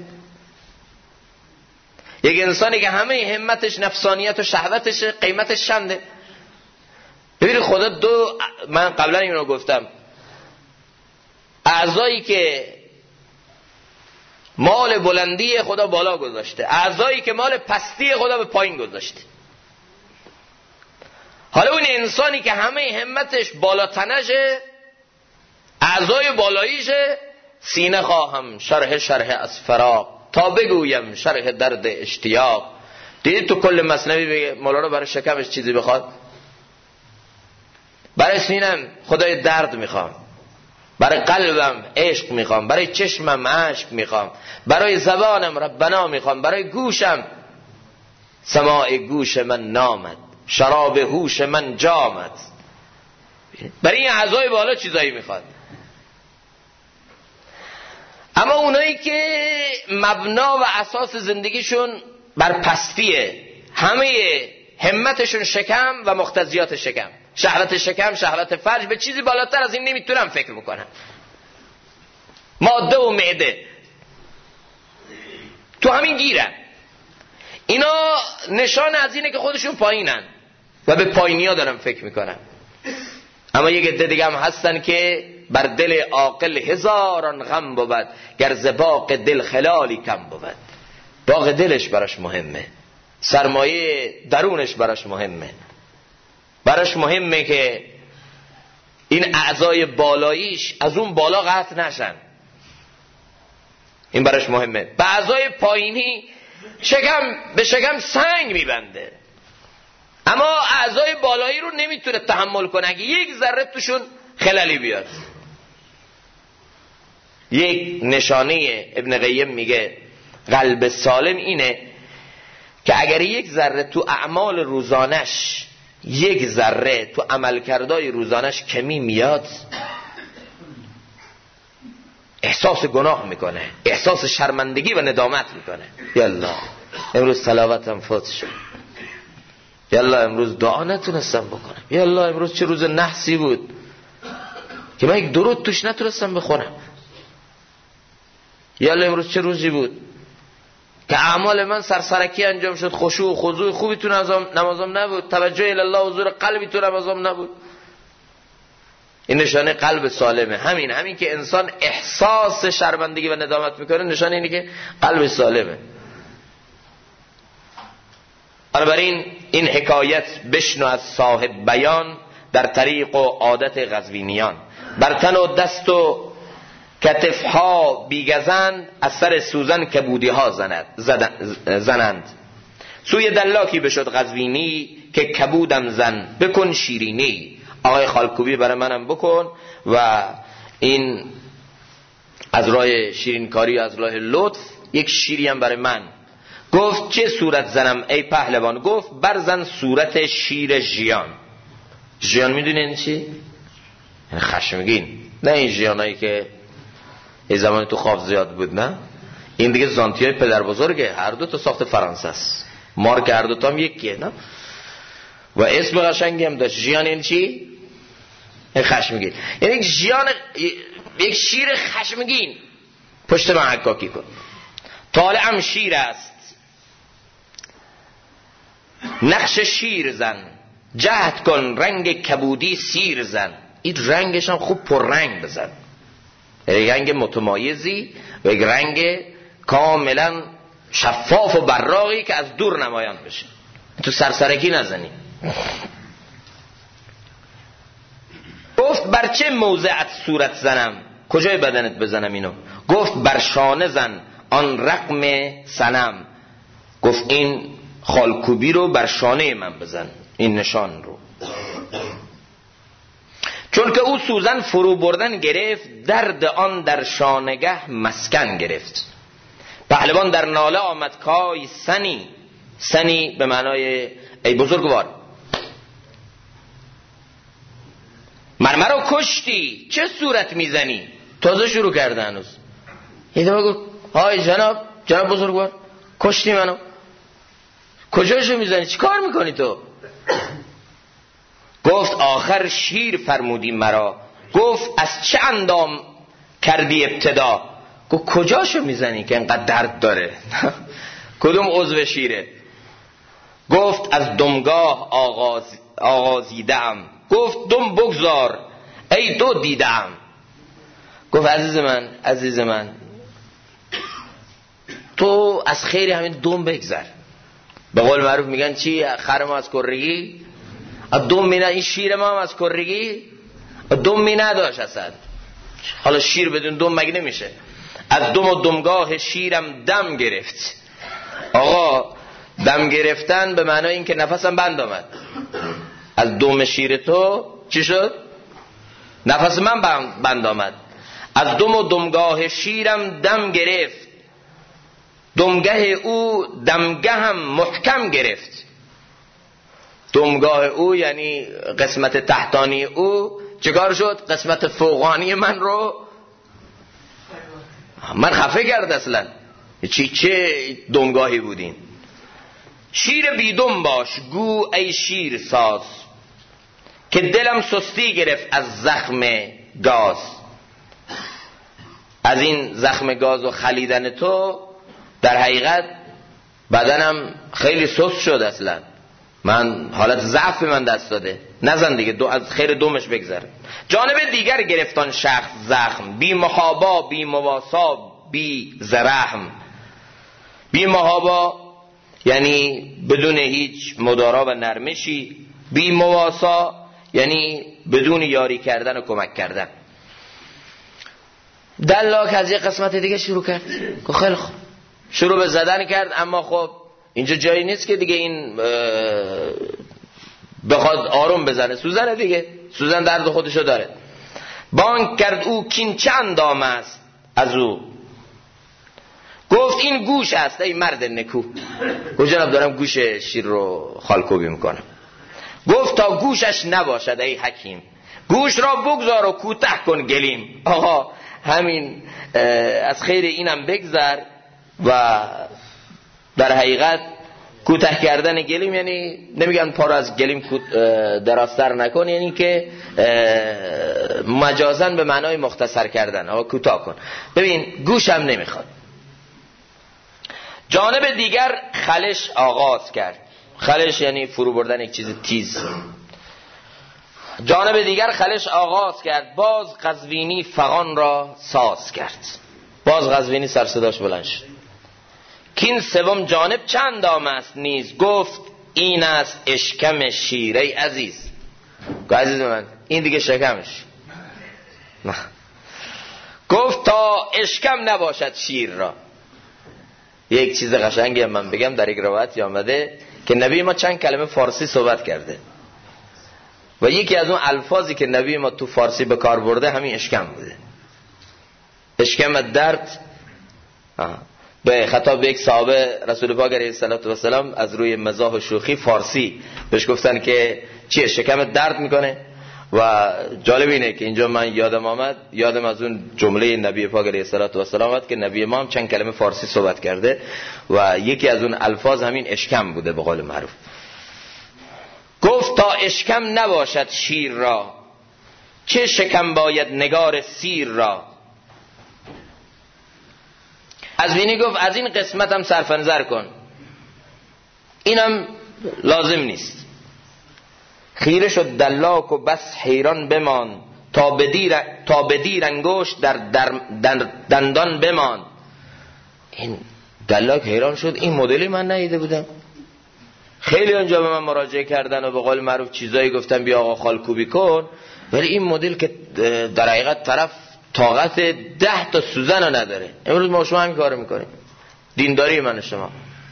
یک انسانی که همه همتش نفسانیت و شهوتشه قیمتش چنده؟ ببینید خدا من قبلا اینو گفتم، اعضایی که مال بلندی خدا بالا گذاشته، اعضایی که مال پستی خدا به پایین گذاشته. حالا اون انسانی که همه همتش بالاتنشه، اعضای بالاییشه، سینه خواهم شرح از فراق تا بگویم شرح درد اشتیاق. دیدید تو کل مثنوی بگه مولانا برای شکمش چیزی بخواد؟ برای سینم خدای درد میخوام، برای قلبم عشق میخوام، برای چشمم عشق میخوام، برای زبانم ربنا میخوام، برای گوشم سماع گوش من نامد، شراب هوش من جامد. برای این اعضای بالا چیزایی میخواد. اما اونایی که مبنا و اساس زندگیشون بر پستیه، همه همتشون شکم و مقتضیات شکم، شهوت شکم، شهوت فرج، به چیزی بالاتر از این نمیتونم فکر بکنم. ماده و معده تو همین گیرن. اینا نشان از اینه که خودشون پایینن و به پایینی ها دارن فکر میکنن. اما یک عده دیگه هم هستن که بر دل عاقل هزاران غم بود، گر ز باغ دل خلالی کم بود. باغ دلش براش مهمه، سرمایه درونش براش مهمه، براش مهمه که این اعضای بالاییش از اون بالا قطع نشن. این براش مهمه. به اعضای پایینی شکم به شکم سنگ میبنده، اما اعضای بالایی رو نمیتونه تحمل کنه اگه یک ذره توشون خلالی بیاد. یک نشانه ابن قیم میگه قلب سالم اینه که اگر یک ذره تو اعمال روزانش، یک ذره تو عملکردهای روزانش کمی میاد، احساس گناه میکنه، احساس شرمندگی و ندامت میکنه. یالله امروز صلواتم فوت شد، یالله امروز دعا نتونستم بکنم، یالله امروز چه روز نحسی بود که من یک درود توش نتونستم بخونم، یالله امروز چه روزی بود که اعمال من سرسرکی انجام شد، خشوع و خضوع خوبی تو نمازم نبود، توجه الی حضور قلبی تو نمازم نبود. این نشانه قلب سالمه. همین که انسان احساس شرمندگی و ندامت میکنه نشانه اینه که قلب سالمه. بنابراین این حکایت بشنو از صاحب بیان، در طریق و عادت غزوینیان. بر تن و دست و کتفها بیگزند، از سر سوزن کبودی ها زنند. سوی دلاکی بشد غزوینی، که کبودم زن بکن شیرینی. آقای خالکوبی برای منم بکن. و این از راه شیرینکاری، از راه لطف، یک شیری هم برای من. گفت چه صورت زنم ای پهلوان؟ گفت برزن صورت شیر ژیان. ژیان میدونین چی؟ یعنی خشمگین. نه این ژیانایی که یه زمانی تو خواب زیاد بود، نه، این دیگه زانتیای پدر بزرگه، هر دو تا ساخت فرانسه است، مارک هر دو تا هم یکیه، نه، و اسم قشنگی هم داشت. ژیان این چی؟ این خشمگین. یعنی یک شیر خشمگین پشت من حکاکی کن. طالعم شیر است نقش شیر زن، جهد کن رنگ کبودی سیر زن. این رنگش هم خوب پر رنگ بزن، یک رنگ متمایزی و یک رنگ کاملا شفاف و براقی که از دور نمایان بشه، تو سرسرکی نزنی. گفت بر چه موضعت صورت زنم؟ کجای بدنت بزنم اینو؟ گفت بر شانه زن آن رقم صنم. گفت این خالکوبی رو بر شانه من بزن، این نشان رو. چون که او سوزن فرو بردن گرفت، درد آن در شانگه مسکن گرفت. پهلوان در ناله آمد کای سنی. سنی به معنای ای بزرگوار، مرا کشتی چه صورت میزنی؟ تازه شروع کرده هنوز. یه دفعه گفت های جناب بزرگوار کشتی منو. کجاشو میزنی؟ چی کار میکنی تو؟ گفت آخر شیر فرمودی مرا. گفت از چه اندام کردی ابتدا؟ گفت کجاشو میزنی که انقدر درد داره؟ کدوم عضو شیره؟ گفت از دمگاه آغازیدم. گفت دم بگذار ای دو دیدم. گفت عزیز من تو از خیلی همین دم بگذر. به قول معروف میگن چی؟ خر ما از کرگی دم می نه. این شیر ما هم از کرگی دم می نداشت اصلا. حالا شیر بدون دم مگه نمیشه؟ از دم و دمگاه شیرم دم گرفت. آقا دم گرفتن به معنای این که نفسم بند آمد. از دم شیر تو چی شد؟ نفس من بند آمد. از دم و دمگاه شیرم دم گرفت. دمگه او دمگه هم محکم گرفت. دمگاه او یعنی قسمت تحتانی او چیکار شد؟ قسمت فوقانی من رو من خفه کرد. اصلا چه دمگاهی بودین؟ شیر بیدم باش گو ای شیر ساز، که دلم سستی گرفت از زخم گاز. از این زخم گاز و خلیدن تو در حقیقت بدنم خیلی سست شد. اصلا من حالت ضعف من دست داده. نزن دیگه، از خیر دومش بگذر. جانب دیگر گرفتان شخص زخم، بی محابا بی مواسا بی زرحم. بی محابا یعنی بدون هیچ مدارا و نرمشی، بی مواسا یعنی بدون یاری کردن و کمک کردن. دلاک از یه قسمت دیگه شروع کرد. خیلی خوب شروع به زدن کرد، اما خب اینجا جایی نیست که دیگه این بخواد آروم بزنه. سوزنه دیگه، سوزن درد خودشو داره. بانگ کرد او کین چند دام است از او. گفت این گوش است ای مرد نکو. گفت جناب دارم گوش شیر رو خالکوبی میکنم. گفت تا گوشش نباشد ای حکیم، گوش را بگذار و کوتاه کن گلیم. آقا همین از خیر اینم بگذر و در حقیقت کوتاه کردن گلیم یعنی نمیگن پا رو از گلیم دراستر نکن، یعنی که مجازاً به معنای مختصر کردن. آقا کوتاه کن. ببین گوشم نمیخواد. جانب دیگر خلش آغاز کرد. خلش یعنی فرو بردن یک چیز تیز. جانب دیگر خلش آغاز کرد. باز قزوینی فغان را ساز کرد. باز قزوینی سر صداش بلند شد. کین سوم جانب چند دام است نیز. گفت این است اشکم شیر ای عزیز. گفت عزیز من این دیگه شکمش نه. گفت تا اشکم نباشد شیر را. یک چیز قشنگی من بگم، در یک روایتی آمده که نبی ما چند کلمه فارسی صحبت کرده و یکی از اون الفاظی که نبی ما تو فارسی به کار برده همین اشکم بوده. اشکم درد. به خطاب به یک صحابه رسول پاک علیه السلام از روی مزاح و شوخی فارسی بهش گفتن که چیه؟ شکم درد میکنه. و جالب اینه که اینجا من یادم از اون جمله نبی پاک علیه السلام آمد که نبی ما هم چند کلمه فارسی صحبت کرده و یکی از اون الفاظ همین اشکم بوده به قول معروف. گفت تا اشکم نباشد شیر را، چه شکم باید نگار سیر را. از بینی گفت از این قسمت هم صرف نظر کن، اینم لازم نیست. خیره شد دلاک و بس حیران بمان، تا بدیر انگشت در دندان بمان. این دلاک حیران شد، این مدلی من ندیده بودم. خیلی اونجا به من مراجعه کردن و به قول معروف چیزایی گفتن بیا آقا خالکوبی کن، ولی این مدل که در حقیقت طرف طاقت 10 تا سوزن رو نداره. امروز ما شما همین کارو میکنیم. دینداری من و شما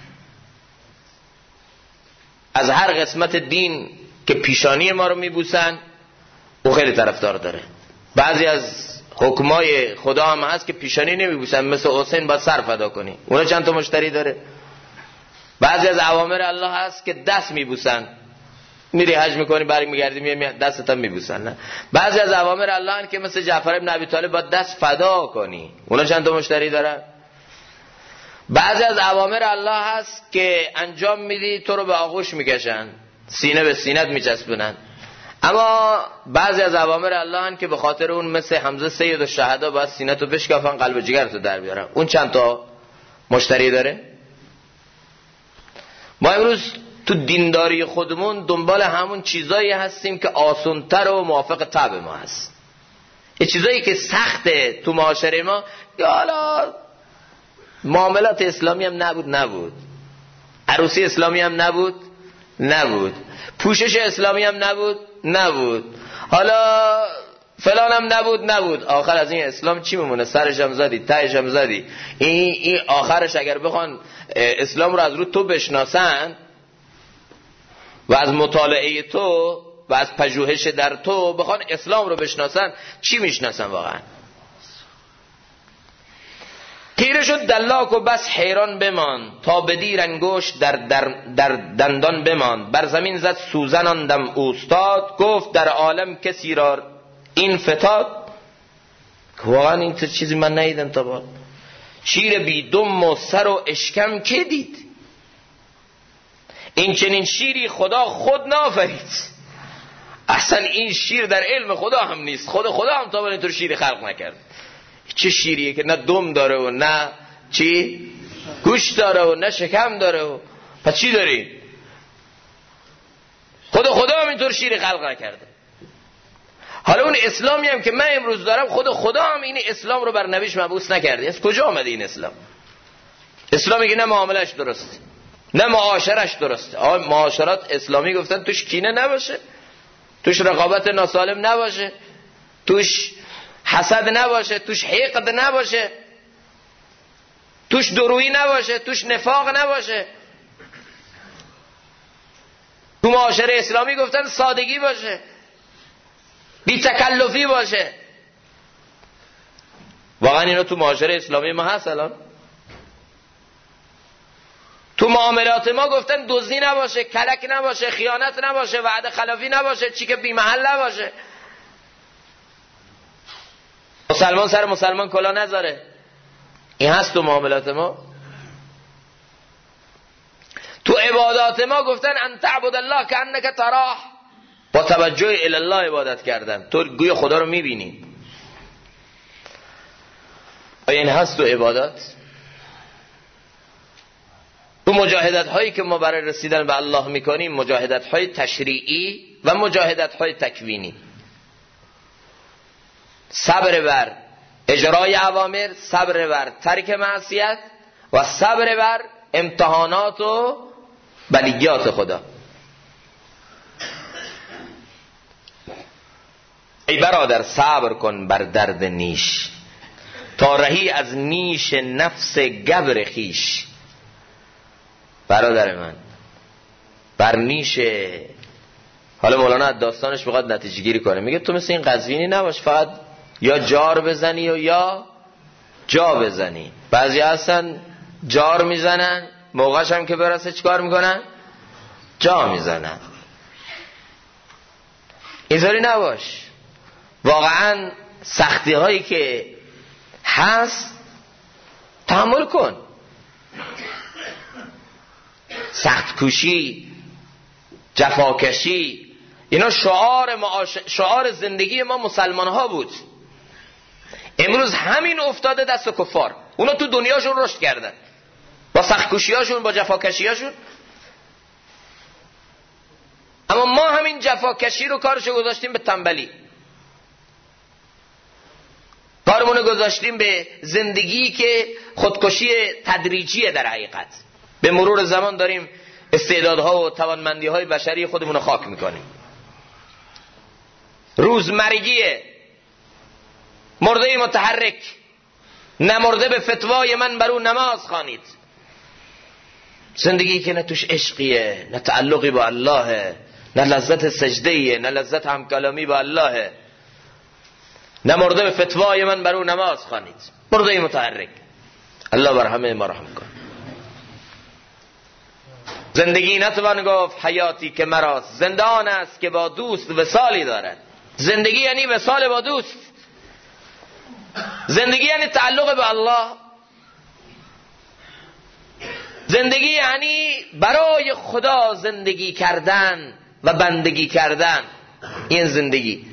از هر قسمت دین که پیشانی ما رو میبوسن او خیلی طرفدار داره. بعضی از حکمای خدا هم هست که پیشانی نمیبوسن، مثل حسین باید سر فدا کنی، اونا چند تا مشتری داره. بعضی از اوامر الله هست که دست میبوسن، میری حج میکنی برمیگردی میای دستت هم میبوسن. نه، بعضی از اوامر الله هست که مثل جعفر ابن ابی طالب باید دست فدا کنی، اونا چند تا مشتری دارن. بعضی از اوامر الله هست که انجام میدی تو رو به آغوش میکشن، سینه به سینت میچسبونن. اما بعضی از اوامر الله هست که به خاطر اون مثل حمزه سید الشهدا باید سینه تو بشکافن، قلب و جگر تو در بیارن. اون چند تا مشتری داره؟ ما امروز تو دینداری خودمون دنبال همون چیزایی هستیم که آسان‌تر و موافق طبع ما هست. یه چیزایی که سخته تو معاشره ما، یا حالا معاملات اسلامی هم نبود، عروسی اسلامی هم نبود، پوشش اسلامی هم نبود، حالا فلان هم نبود. آخر از این اسلام چی میمونه؟ سرش هم زدی، تهش هم زدی. این آخرش اگر بخوان اسلام رو از رو تو بشناسن و از مطالعه تو و از پژوهش در تو بخوان اسلام رو بشناسن، چی میشناسن واقعا؟ تیره شد دلاک و بس حیران بمان، تا بدیر انگشت در دندان بمان. بر زمین زد سوزن آن دم اوستاد، گفت در عالم کسی را این فتاد. واقعا این چیزی من ندیدم تا بعد. شیر بی دم و سر و اشکم که دید، این چنین شیری خدا خود نافرید. اصلا این شیر در علم خدا هم نیست، خدا هم تا اینطور شیری خلق نکرد. چه شیریه که نه دم داره و نه چی گوشت داره و نه شکم داره و پس چی داری؟ خدا هم اینطور شیری خلق نکرده. حالا اون اسلامی هم که من امروز دارم، خدا هم این اسلام رو بر نبیش مبعوث نکرده. از کجا آمده این اسلام؟ اسلامی که نه معاملش درسته نه معاشرش درسته. معاشرات اسلامی گفتن توش کینه نباشه، توش رقابت ناسالم نباشه، توش حسد نباشه، توش حقد نباشه، توش درویی نباشه، توش نفاق نباشه. تو معاشره اسلامی گفتن سادگی باشه، بی تکلفی باشه. واقعا اینا تو معاشره اسلامی ما هست الان؟ تو معاملات ما گفتن دزدی نباشه، کلک نباشه، خیانت نباشه، وعده خلافی نباشه، چی که بی محل نباشه، مسلمان سر مسلمان کلا نذاره. این هست تو معاملات ما. تو عبادات ما گفتن ان تعبد الله کانک تراه، با توجه الی الله عبادت کردن، تو گویا خدا رو میبینی. آیا این هست تو عبادات؟ تو مجاهدت هایی که ما برای رسیدن به الله میکنیم، مجاهدت های تشریعی و مجاهدت های تکوینی، صبر بر اجرای اوامر، صبر بر ترک معصیت و صبر بر امتحانات و بلیات خدا. ای برادر صبر کن بر درد نیش، تا رهی از نیش نفس گبر خیش. برادر من بر نیش، حالا مولانا از داستانش بخواد نتیجه گیری کنه، میگه تو مثل این قزوینی نباش فقط یا جار بزنی و یا جا بزنی. بعضی هستن جار میزنن، موقعش هم که برسه چیکار میکنن؟ جا میزنن. اینطوری نباش. واقعا سختی هایی که هست تحمل کن. سخت کوشی، جفاکشی، اینا شعار زندگی ما مسلمان ها بود. امروز همین افتاده دست کفار. اونا تو دنیاشون رشد کردن با سخت کوشیاشون، با جفاکشیاشون. اما ما همین جفاکشی رو کارشو گذاشتیم به تنبلی، کارمونو گذاشتیم به زندگی که خودکشی تدریجیه. در حقیقت به مرور زمان داریم استعدادها و توانمندی‌های بشری خودمون رو خاک میکنیم. روزمرگیه، مرده متحرک، نمرده به فتوای من بر او نماز خوانید. زندگی که نه توش عشقیه، نه تعلقی با الله، نه لذت سجدهیه، نه لذت همکلامی با الله، نه مرده به فتوای من بر او نماز خوانید. مرده متحرک. الله بر همه ما رحم کن. زندگی نتوان گفت حیاتی که مراست، زندان است که با دوست وصالی دارد. زندگی یعنی وصال با دوست، زندگی یعنی تعلق به الله. زندگی یعنی برای خدا زندگی کردن و بندگی کردن. این زندگی.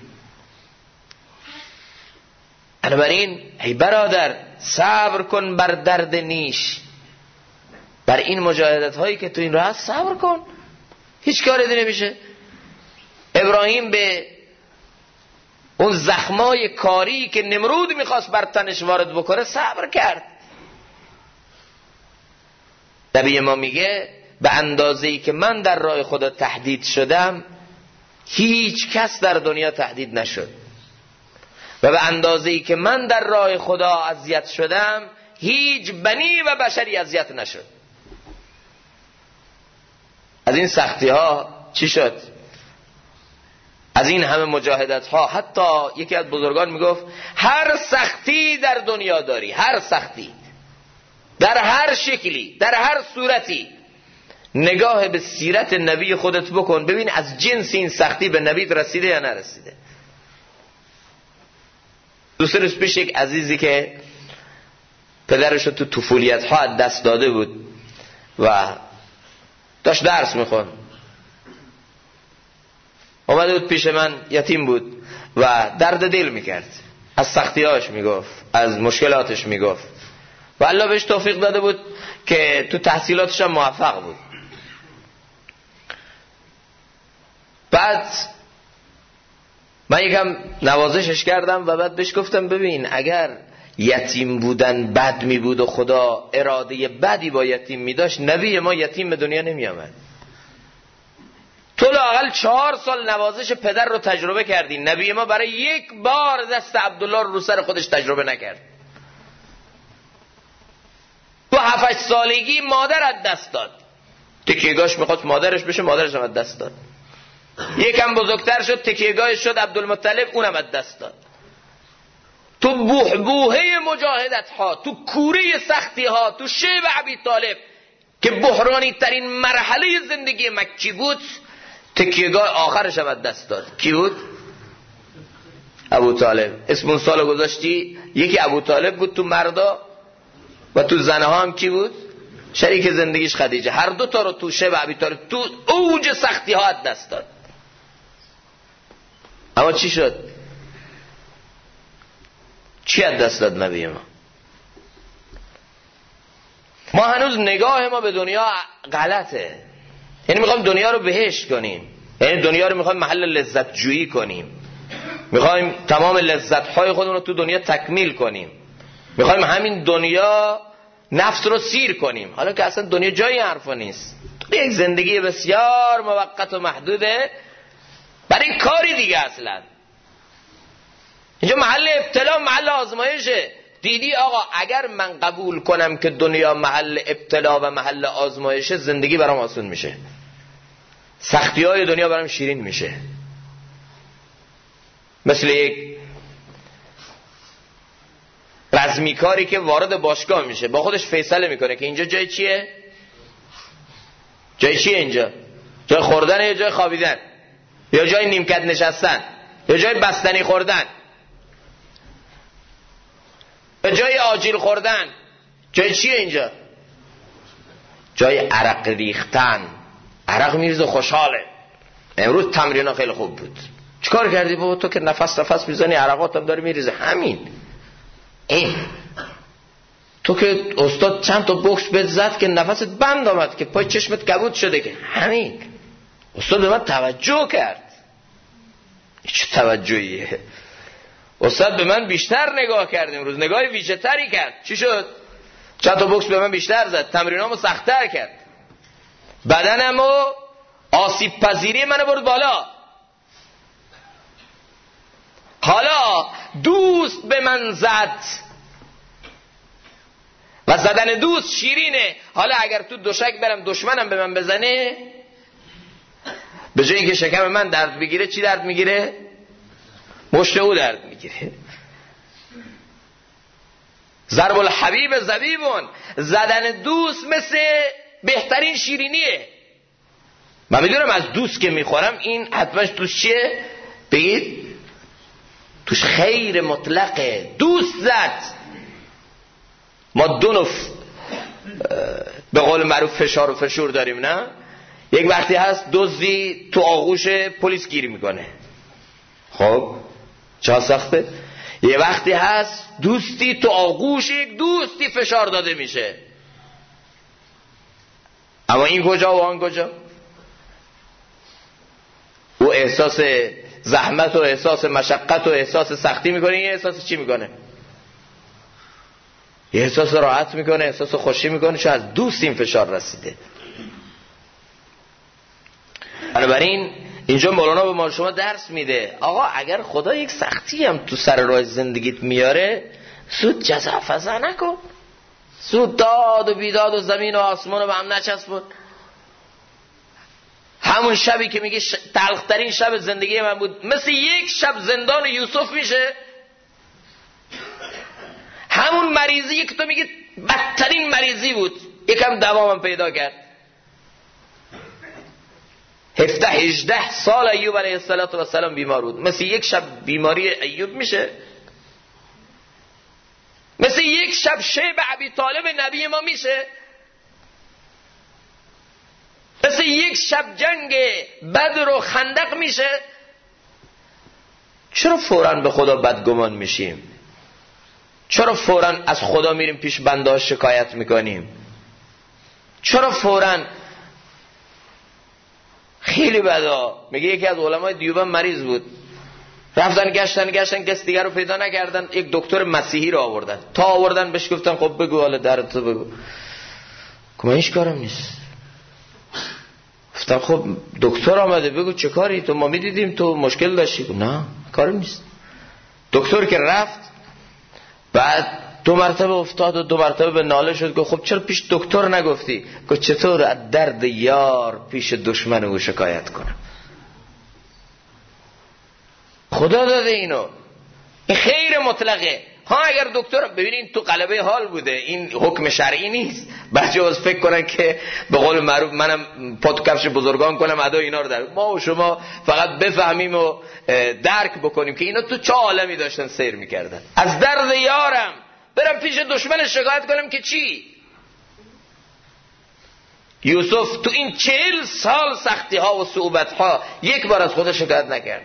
بنابراین ای برادر صبر کن بر درد نیش، بر این مجاهدت هایی که تو این راه هست صبر کن، هیچ کاری نمیشه. ابراهیم به اون زخمای کاری که نمرود میخواست بر تنش وارد بکنه صبر کرد. نبی ما میگه به اندازه‌ای که من در راه خدا تهدید شدم هیچ کس در دنیا تهدید نشد، و به اندازه‌ای که من در راه خدا اذیت شدم هیچ بنی و بشری اذیت نشد. از این سختی ها چی شد؟ از این همه مجاهدت ها، حتی یکی از بزرگان میگفت هر سختی در دنیا داری، هر سختی در هر شکلی، در هر صورتی، نگاه به سیرت نبی خودت بکن ببین از جنس این سختی به نبی رسیده یا نرسیده. دوست روز پیش یک عزیزی که پدرش رو تو طفولیت ها از دست داده بود و داشت درس میخوند، اومده بود پیش من، یتیم بود و درد دل میکرد، از سختیاش میگفت، از مشکلاتش میگفت و الله بهش توفیق داده بود که تو تحصیلاتش هم موفق بود. بعد من یکم نوازشش کردم و بعد بهش گفتم ببین اگر یتیم بودن بد می بود و خدا اراده بدی با یتیم می داشت، نبی ما یتیم به دنیا نمی آمد. تو لااقل 4 سال نوازش پدر رو تجربه کردی، نبی ما برای یک بار دست عبدالله رو سر خودش تجربه نکرد. تو 7-8 سالگی مادر از دست داد، تکیهگاهش میخواست مادرش بشه، مادرش هم از دست داد. یکم بزرگتر شد تکیهگاهش شد عبدالمطلب، اونم از دست داد. تو بوهه مجاهدت ها، تو کوره سختی ها، تو شیب ابی طالب که بحرانی ترین مرحله زندگی مکی بود، تکیهگاه آخرش هم از دست داد. کی بود؟ ابو طالب. اسم اون سالو گذاشتی، یکی ابو طالب بود تو مردا و تو زنها هم کی بود؟ شریک زندگیش خدیجه. هر دو تا رو تو شیب ابی طالب تو اوج سختی ها از دست داد. اما چی شد؟ چی از دست داد نبی ما؟ ما هنوز نگاه ما به دنیا غلطه. یعنی میخوایم دنیا رو بهشت کنیم، یعنی دنیا رو میخوایم محل لذت جویی کنیم، میخوایم تمام لذت های خودمون رو تو دنیا تکمیل کنیم، میخوایم همین دنیا نفس رو سیر کنیم، حالا که اصلا دنیا جای حرفا نیست. یک زندگی بسیار موقت و محدوده برای کاری دیگه. اصلا اینجا محل ابتلا، محل آزمایشه. دیدی آقا اگر من قبول کنم که دنیا محل ابتلا و محل آزمایشه، زندگی برام آسون میشه، سختی های دنیا برام شیرین میشه. مثل یک رزمیکاری که وارد باشگاه میشه، با خودش فیصله میکنه که اینجا جای چیه؟ جای چیه اینجا؟ جای خوردن یا جای خوابیدن؟ یا جای نیمکت نشستن؟ یا جای بستنی خوردن؟ یا جای آجیل خوردن؟ جای چیه اینجا؟ جای عرق ریختن. عرق میریزه خوشحاله. امروز تمرین ها خیلی خوب بود. چیکار کردی بابا؟ تو که نفس میزنی عرقات هم داره میریزه. همین این تو که استاد چند تا بوکس بهت زد که نفست بند آمد که پای چشمت کبود شده، که همین استاد به من توجه کرد. چه توجهیه؟ استاد به من بیشتر نگاه کرد، امروز نگاه ویژه تری کرد. چی شد؟ چند تا بوکس به من بیشتر زد، تمرینامو سخت‌تر کرد، بدنمو آسیب پذیری منو برد بالا. حالا دوست به من زد و زدن دوست شیرینه. حالا اگر تو دوشک برم دشمنم به من بزنه، به جای اینکه شکم من درد بگیره، چی درد میگیره؟ مشت او درد میگیره. ضرب الحبیب زبیبون. زدن دوست مثل بهترین شیرینیه. من میدونم از دوست که میخورم این حتماش توش چیه؟ بگید توش خیر مطلقه. دوست زد. ما 2 نوع به قول معروف فشار و فشور داریم، نه؟ یک وقتی هست دزدی تو آغوش پلیس گیر میکنه، خب چه سخته. یه وقتی هست دوستی تو آغوش یک دوستی فشار داده میشه، اما این کجا و آن کجا؟ او احساس زحمت و احساس مشقت و احساس سختی میکنه، یه احساس چی میکنه؟ یه احساس راحت میکنه، احساس خوشی میکنه، چون از دوست این فشار رسیده. بنابراین اینجا مولانا به ما شما درس میده آقا اگر خدا یک سختی هم تو سر راه زندگیت میاره، زود جزع فزع نکن، زود داد و بیداد و زمین و آسمان رو به هم نچسبون. همون شبی که میگه تلخترین شب زندگی من بود، مثل یک شب زندان یوسف میشه. همون مریضی که تو میگه بدترین مریضی بود، یکم دوامم پیدا کرد. 17-18 سال ایوب علیه السلام بیمار بود، مثل یک شب بیماری ایوب میشه؟ مثل یک شب شیب ابی طالب نبی ما میشه؟ مثل یک شب جنگ بدر و خندق میشه؟ چرا فوراً به خدا بدگمان میشیم؟ چرا فوراً از خدا میریم پیش بنده ها شکایت میکنیم؟ چرا فوراً خیلی بدا؟ میگه یکی از علمای دیوبند مریض بود، رفتن گشتن کس دیگر رو پیدا نکردن، یک دکتر مسیحی رو آوردن. تا آوردن بهش گفتن خب بگو حالا درتو بگو. که من هیچ کارم نیست. گفتن خب دکتر آمده بگو چه کاری، تو ما میدیدیم تو مشکل داشتی. نه کارم نیست. دکتر که رفت بعد 2 مرتبه افتاد و 2 مرتبه به ناله شد که خب چرا پیش دکتر نگفتی؟ که چطور از درد یار پیش دشمن او شکایت کنم؟ خدا داده اینو، این خیر مطلقه. ها اگر دکتر، ببینین تو قلبه حال بوده، این حکم شرعی نیست. بچه باز فکر کنن که به قول معروف منم پا تو کفش بزرگان کنم ادا اینا رو در ما و شما فقط بفهمیم و درک بکنیم که اینا تو چه عالمی داشتن سیر میکردن. از درد یارم برم پیش دشمن شکایت کنم که چی؟ یوسف تو این 40 سال سختی ها و صعوبت ها یک بار از خدا شکایت نکرد.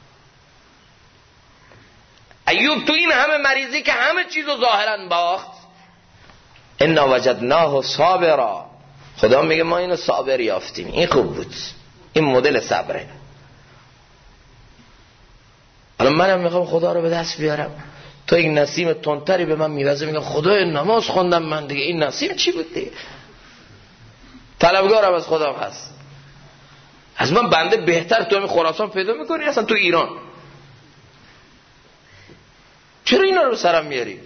ایوب تو این همه مریضی که همه چیزو ظاهرا باخت، انا وجدناه صابرا، خدا میگه ما اینو صابر یافتیم، این خوب بود، این مدل صبره. الان منم میخوام خدا رو به دست بیارم، تو یک نسیم تندتری به من میوزه، میگم خدای نماز خوندم من دیگه، این نسیم چی بود دیگه؟ طلبگارم از خدا هست، از من بنده بهتر تو همین خراسان پیدا میکنی اصلا تو ایران؟ چرا اینا رو سرم میاری؟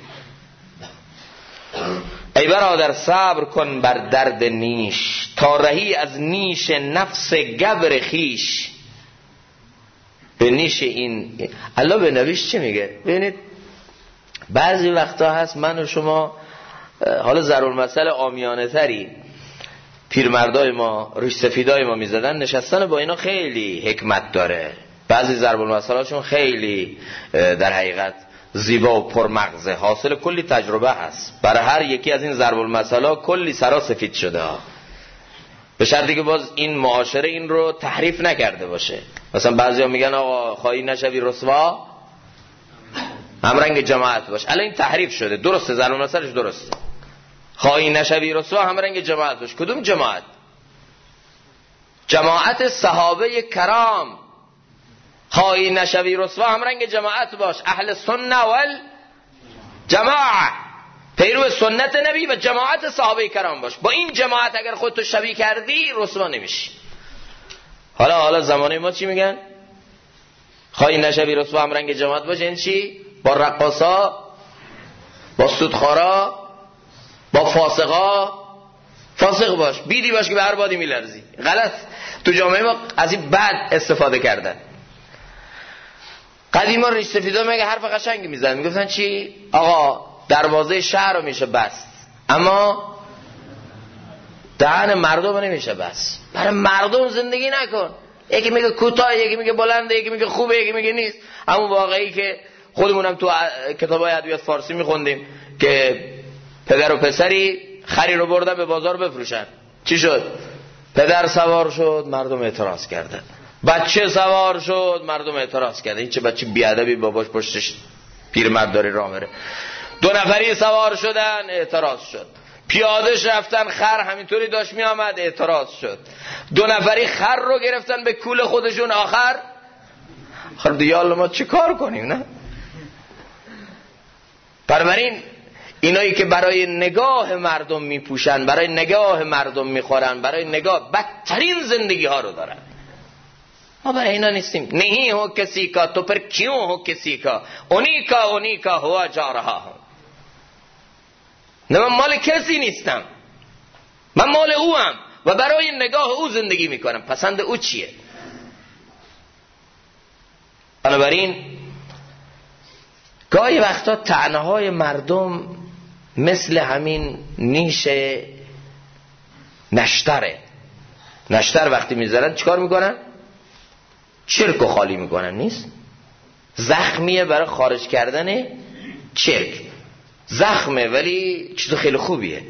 ای برادر صبر کن بر درد نیش، تا رهی از نیش نفس گبر خیش. به نیش این الله به نبیش چی میگه؟ ببینید بعضی وقتا هست من و شما حالا ضرورالمثل عامیانه تری پیرمردای ما ریش سفیدای ما میزدن، نشستن با اینا خیلی حکمت داره. بعضی ضرورالمثلاشون خیلی در حقیقت زیبا و پرمغزه، حاصل کلی تجربه هست. برای هر یکی از این ضرب المثلا کلی سرا سفید شده ها، به شرطی که باز این معاشره این رو تحریف نکرده باشه. مثلا بعضیا میگن آقا خواهی نشوی رسوا هم رنگ جماعت باش. الان این تحریف شده، درسته، ضرب المثلش درسته، خواهی نشوی رسوا هم رنگ جماعت باش. کدوم جماعت؟ جماعت صحابه کرام. خواهی نشوی رسوا هم رنگ جماعت باش، اهل سنت وال جماعه، پیرو سنت نبی و جماعت صحابه کرام باش. با این جماعت اگر خودتو شبیه کردی رسوا نمیشی. حالا زمانه ما چی میگن؟ خواهی نشوی رسوا هم رنگ جماعت باش. این چی؟ با رقاصا، با سودخورا، با فاسقا فاسق باش، بیدی باش که به هر بادی میلرزی. غلط. تو جامعه ما از این بد استفاده کردن. قدیما ریش سفیدا میگه حرف قشنگی میزنن، میگفتن چی؟ آقا دروازه شهر رو میشه بست، اما دهن مردم نمیشه بست. برای مردم زندگی نکن. یکی میگه کوتاه، یکی میگه بلنده، یکی میگه خوبه، یکی میگه نیست. همون واقعی که خودمونم تو کتابای ادبیات فارسی میخوندیم که پدر و پسری خری رو بردن به بازار بفروشن، چی شد؟ پدر سوار شد، مردم اعتراض کردن. بچه سوار شد، مردم اعتراض کردن. این چه بچه بیادبی، باباش پشتش پیرمرد داره راه میره. 2 نفری سوار شدن، اعتراض شد. پیاده‌اش رفتن، خر همینطوری داشت می آمد، اعتراض شد. 2 نفری خر رو گرفتن به کول خودشون. آخر دیگه حالا ما چی کار کنیم؟ نه، بنابراین اینایی که برای نگاه مردم میپوشن، برای نگاه مردم میخورن، برای نگاه بدترین زندگی ها رو دارن. ما برای اینا نیستیم. نہیں ہو کسی کا تو پر کیوں ہو کسی کا، اونی کا ہوا جا رہا ہوں. نه، من مال کسی نیستم، من مال او هم و برای نگاه او زندگی میکنم. پسند او چیه؟ بنابراین گاهی وقتا طعنه‌های مردم مثل همین نیش نشتره. نشتر وقتی میذارن چیکار میکنن؟ چرک و خالی میکنن. نیست، زخمیه برای خارج کردن چرک. زخمه ولی چیز خیلی خوبیه،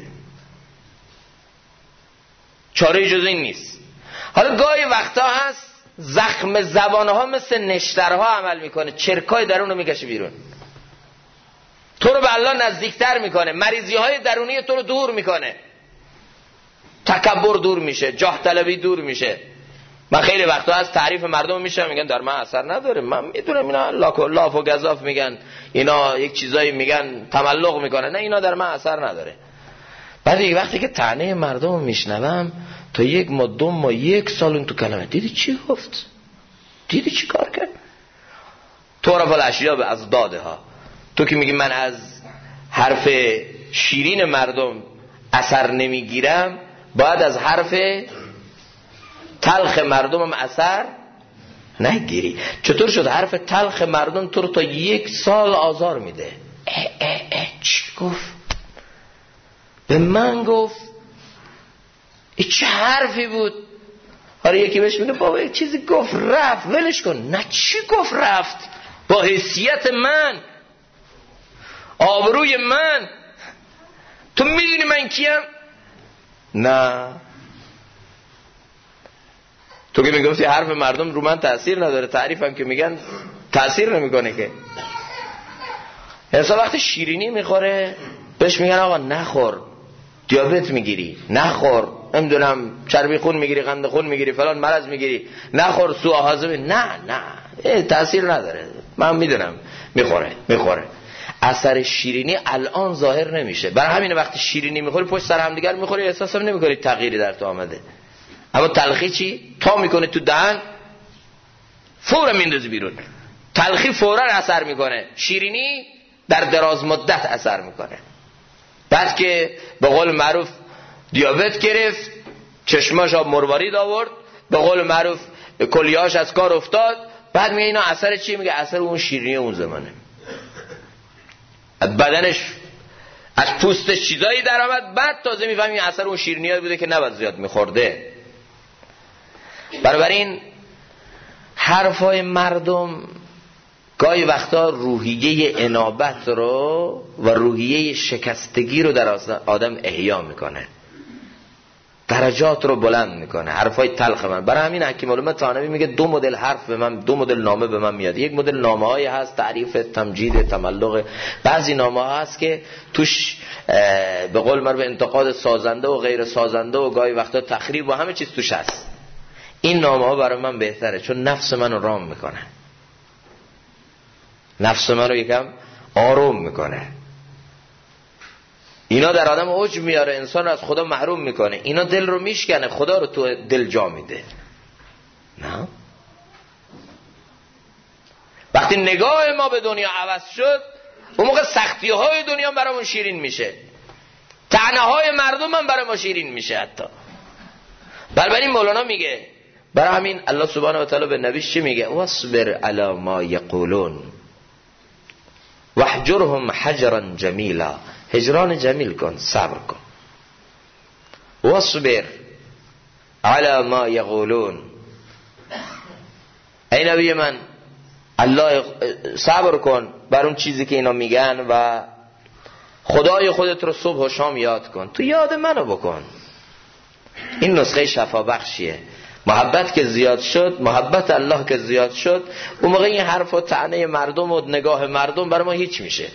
چاره جز این نیست. حالا گاهی وقتا هست زخم زبانها مثل نشترها عمل میکنه، چرکای درون رو میکشه بیرون، تو رو به الله نزدیکتر میکنه، مریضی های درونی تو رو دور میکنه، تکبر دور میشه، جاه طلبی دور میشه. من خیلی وقتا از تعریف مردم میشم میگن در من اثر نداره، من میدونم اینا لاف و گزاف میگن، اینا یک چیزایی میگن تملق میکنه، نه اینا در من اثر نداره. بعد یک وقتی که طعنه مردم میشنوم تا 1 ماه 2 ماه 1 سال اون تو کلمه، دیدی چی گفت؟ دیدی چی کار کرد؟ طرف الاشیاء از داده ها. تو که میگی من از حرف شیرین مردم اثر نمیگیرم، باید از حرف تلخ مردمم اثر نگیری. چطور شد حرف تلخ مردم تو رو تا 1 سال آزار میده؟ چی گفت؟ به من گفت؟ این چه حرفی بود؟ حالا یکی بهش میگه بابا یک چیزی گفت رفت، ولش کن. نه، چی گفت رفت؟ با حیثیت من، آبروی من، تو میدونی من کیم؟ نه، تو که میگفتی حرف مردم رو من تأثیر نداره، تعریفم که میگن تأثیر نمیکنه که. انسان وقتی شیرینی میخوره بهش میگن آقا نخور، دیابت میگیری، نخور نمیدونم چربی خون میگیری، قند خون میگیری، فلان مرض میگیری، نخور سوء هاضمه. نه تأثیر نداره، من میدونم میخوره. اثر شیرینی الان ظاهر نمیشه. برای همین وقتی شیرینی میخوری پشت سر هم دیگر میخوری، احساس هم نمیکنی تغییری در تو آمده. اما تلخی چی؟ تا میکنه تو دهن فورا میندازی بیرون. تلخی فورا اثر میکنه، شیرینی در دراز مدت اثر میکنه. بعد که به قول معروف دیابت گرفت، چشماش آب مروارید آورد، به قول معروف کلیه‌اش از کار افتاد، بعد میگه اینا اثر چی؟ میگه اثر اون شیرینی اون زمانه. بدنش از پوستش چیزایی در آمد، بعد تازه میفهمی اثر اون شیرینی‌ها بوده که نباید زیاد میخورده. بنابراین حرفای مردم گاهی وقتا روحیه انابت رو و روحیه شکستگی رو در آدم احیا میکنه، درجات رو بلند میکنه. حرفای تلخ من، برای همین حکیم علامه طحاوی میگه 2 مدل حرف به من، 2 مدل نامه به من میاد. یک مدل نامه هایی هست تعریف، تمجید، تملق. بعضی نامه ها هست که توش به قول معروف انتقاد سازنده و غیر سازنده و گاهی وقتا تخریب و همه چیز توش هست. این نامه ها برای من بهتره، چون نفس منو رام میکنه، نفس منو یکم آروم میکنه. اینا در آدم اوج میاره، انسان رو از خدا محروم میکنه. اینا دل رو میشکنه، خدا رو تو دل جا میده. نه، وقتی نگاه ما به دنیا عوض شد، اون موقع سختی های دنیا برامون شیرین میشه، طعنه های مردم هم برای ما شیرین میشه حتی. بنابراین مولانا میگه، برای همین الله سبحانه و تعالی به نبیش چی میگه؟ واصبر علی ما یقولون واحجرهم حجرا جمیلا. هجران جمیل کن، صبر کن. واصبر علی ما یقولون، ای نبی من الله صبر کن بر اون چیزی که اینا میگن و خدای خودت رو صبح و شام یاد کن، تو یاد منو بکن. این نسخه شفا بخشیه. محبت که زیاد شد، محبت الله که زیاد شد، اون موقع این حرف و طعنه مردم و نگاه مردم برای ما هیچ میشه.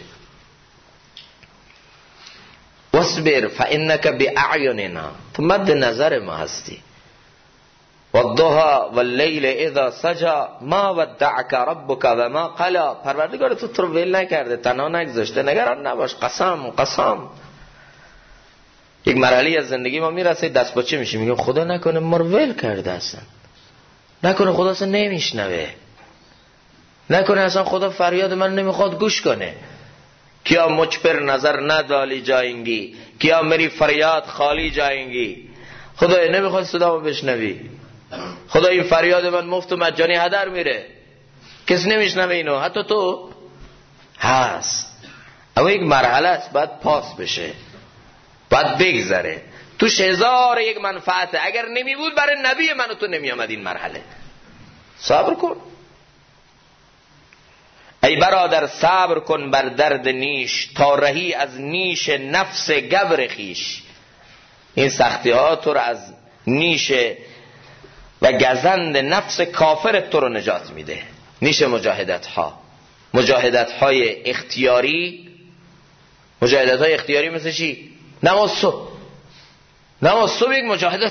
واصبر فانک باعیننا، تو مد نظر ما هستی. والضحى واللیل اذا سجى ما ودعك ربك وما قلى، پروردگار تو رو ول نکرده، تنها نگذاشته، نگران نباش. قسم. یک مرحله از زندگی ما میرسه دست باچه میشه، میگم خدا نکنه ما رو ول کرده اصلا، نکنه خدا اصلا نمیشنوه، نکنه اصلا خدا فریاد من نمیخواد گوش کنه. کیا مجھ پر نظر ندالی جاینگی، کیا میری فریاد خالی جاینگی. خدای نمیخواد صدامو بشنوی، خدا این فریاد من مفت و مجانی هدر میره، کسی نمیشنوه اینو، حتی تو هست. اما یک مرحله است، باید پاس بشه، باید بگذره، توش هزار یک منفعته. اگر نمی بود برای نبی من و تو نمی آمد این مرحله. صبر کن ای برادر، صبر کن بر درد نیش، تا رهی از نیش نفس گبر خیش. این سختی ها تو رو از نیش و گزند نفس کافر تو رو نجات میده. نیش مجاهدت ها، مجاهدت های اختیاری. مجاهدت های اختیاری مثل چی؟ نماز صبح یک مجاهدت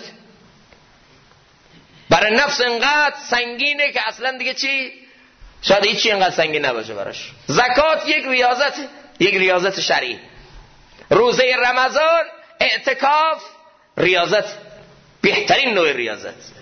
برای نفس انقدر سنگینه که اصلا دیگه چی؟ شاید هیچی انقدر سنگین نباشه براش. زکات یک ریاضت شرعی. روزه رمضان، اعتکاف، ریاضت، بهترین نوع ریاضت.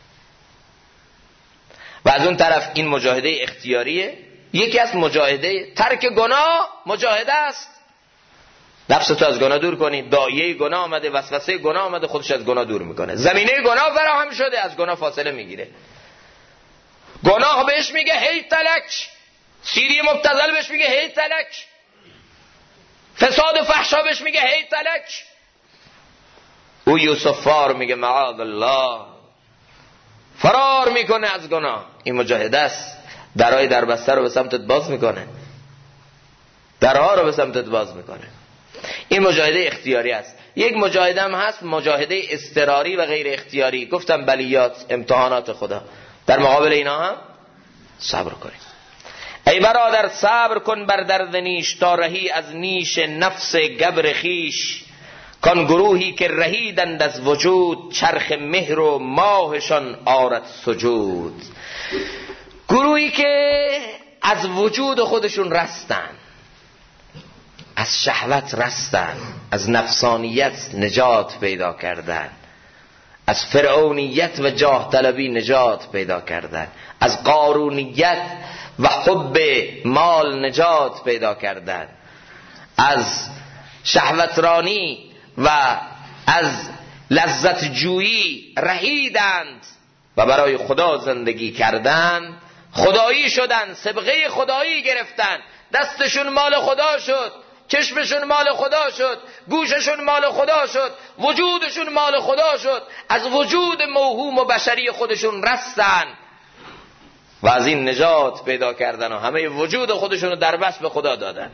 و از اون طرف این مجاهده اختیاریه. یکی از مجاهده ترک گناه مجاهده است. نفس تو از گناه دور کنی. دایه گناه آمده، وسوسه گناه آمده، خودش از گناه دور میکنه. زمینه گناه فراهم شده، از گناه فاصله میگیره. گناه بهش میگه هی تلک، سیری مبتذل بهش میگه هی تلک، فساد و فحشا بهش میگه هی تلک. او یوسف فار میگه معاذ الله، فرار میکنه از گناه. این مجاهده است. درهای دربسته رو به سمتت باز میکنه، درها رو به سمتت باز میکنه. این مجاهده اختیاری است. یک مجاهده هم هست مجاهده اضطراری و غیر اختیاری. گفتم بلیات، امتحانات خدا. در مقابل اینا هم صبر کنید. ای برادر صبر کن بر درد نیش، تا رهی از نیش نفس گبر خیش. کان گروهی که رهیدند از وجود، چرخ مهر و ماهشان آرد سجود. گروهی که از وجود خودشون رستن، از شهوت رستن، از نفسانیت نجات پیدا کردن، از فرعونیت و جاه طلبی نجات پیدا کردن، از قارونیت و حب مال نجات پیدا کردن، از شهوترانی و از لذت جویی رهیدند و برای خدا زندگی کردند. خدایی شدن، سبقه خدایی گرفتن، دستشون مال خدا شد، چشمشون مال خدا شد، گوششون مال خدا شد، وجودشون مال خدا شد. از وجود موهوم و بشری خودشون رستن و از این نجات پیدا کردن و همه وجود خودشون رو در بست به خدا دادن.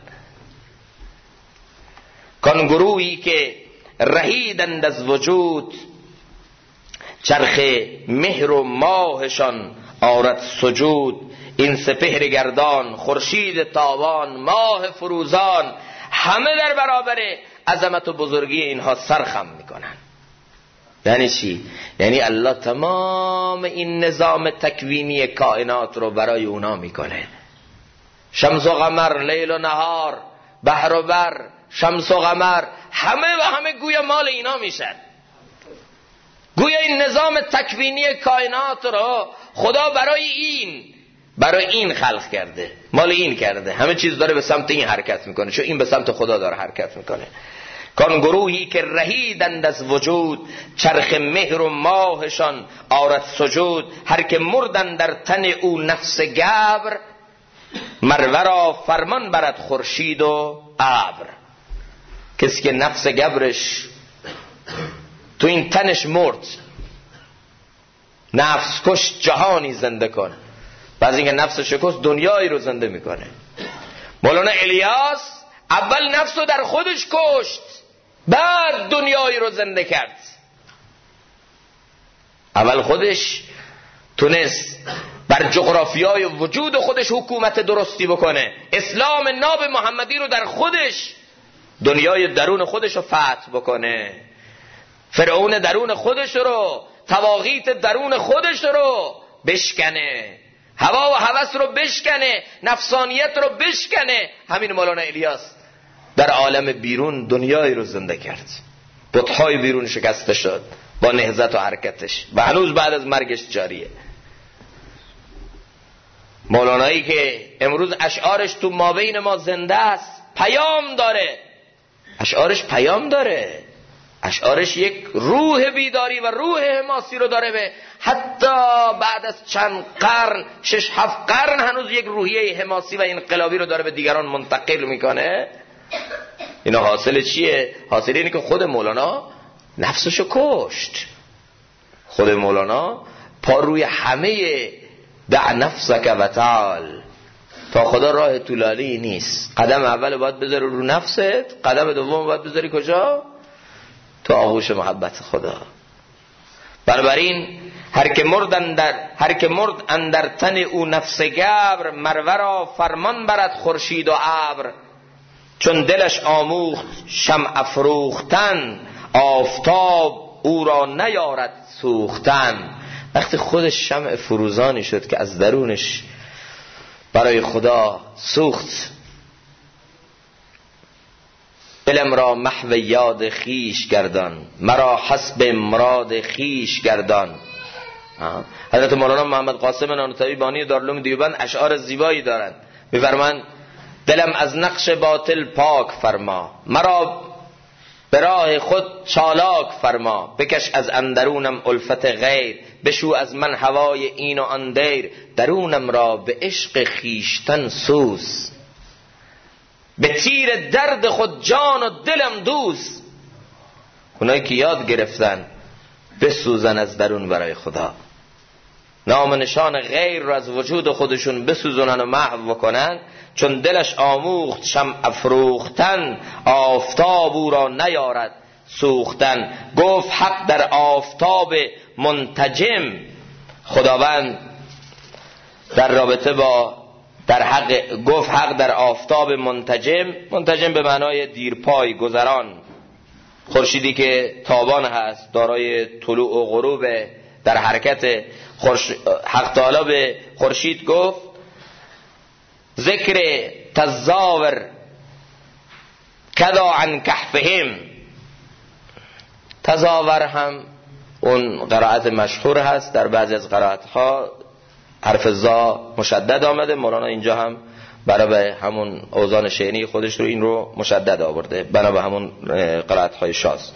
کان گروهی که رهیدند از وجود، چرخ مهر و ماهشان آرد سجود. این سپهر گردان، خورشید تابان، ماه فروزان، همه در برابر عظمت و بزرگی اینها سرخم میکنن. یعنی چی؟ یعنی الله تمام این نظام تکوینی کائنات رو برای اونا میکنه. شمس و قمر، لیل و نهار، بحر و بر، شمس و قمر، همه و همه گویا مال اینا میشن. گویا این نظام تکوینی کائنات رو خدا برای این خلق کرده، مال این کرده. همه چیز داره به سمت این حرکت میکنه، چون این به سمت خدا داره حرکت میکنه. کان گروهی که رهیدند از وجود، چرخ مهر و ماهشان آرد سجود. هر که مردن در تن او نفس گبر، مرورا فرمان برد خورشید و ابر. کسی که نفس گبرش تو این تنش مرد، نفس کش جهانی زنده کن. بعضی اینکه نفس شکست دنیایی رو زنده میکنه. مولانا الیاس اول نفس رو در خودش کشت، بعد دنیایی رو زنده کرد. اول خودش تونست بر جغرافیای وجود خودش حکومت درستی بکنه، اسلام ناب محمدی رو در خودش، دنیای درون خودش رو فتح بکنه، فرعون درون خودش رو، طواغیت درون خودش رو بشکنه، هوا و هوس رو بشکنه، نفسانیت رو بشکنه. همین مولانا الیاس در عالم بیرون دنیایی رو زنده کرد، بت‌های بیرون شکسته شد با نهضت و حرکتش و هنوز بعد از مرگش جاریه. مولانایی که امروز اشعارش تو مابین ما زنده است، پیام داره، اشعارش پیام داره، اشعارش یک روح بیداری و روح حماسی رو داره. به حتی بعد از چند قرن، 6-7 قرن، هنوز یک روحیه حماسی و انقلابی رو داره به دیگران منتقل میکنه. اینا حاصل چیه؟ حاصل اینه که خود مولانا نفسشو کشت. خود مولانا پا روی همه دع نفسک و تعال، تا خدا راه طولانی نیست. قدم اول باید بذاری رو نفست، قدم دوم باید بذاری کجا؟ تو آغوش محبت خدا. بنابراین هر که مرد اندر تن او نفس گبر، مرورا فرمان برد خورشید و ابر. چون دلش آموخت شمع افروختن، آفتاب او را نیارد سوختن. وقتی خودش شمع فروزانی شد که از درونش برای خدا سوخت، دلم را محو یاد خیش گردان، مرا حسب مراد خیش گردان. حضرت مولانا محمد قاسم نانوتوی بانی دارالعلوم دیوبند اشعار زیبایی دارند. می‌فرمایند دلم از نقش باطل پاک فرما، مرا به راه خود چالاک فرما. بکش از اندرونم الفت غیر، بشو از من هوای این و آن دیر. درونم را به عشق خیشتن سوز، به تیر درد خود جان و دلم دوز. اونایی که یاد گرفتن بسوزن از درون برای خدا، نام نشان غیر رو از وجود خودشون بسوزونن و محو بکنن. چون دلش آموخت شمع افروختن، آفتاب او را نیارد سوختن. گفت حق در آفتاب منتجم، خداوند در رابطه با گفت حق در آفتاب منتجم به معنای دیرپای، گذران. خورشیدی که تابان هست، دارای طلوع و غروب، در حرکت. حق تعالی به خورشید گفت ذکر تزاور کدا عن کهفهم. تزاور هم اون قرائت مشهور هست، در بعضی از قرائت ها حرف زا مشدد آمده. مولانا اینجا هم برای همون اوزان شعری خودش رو این رو مشدد آورده، برای همون قرائت های شاذ.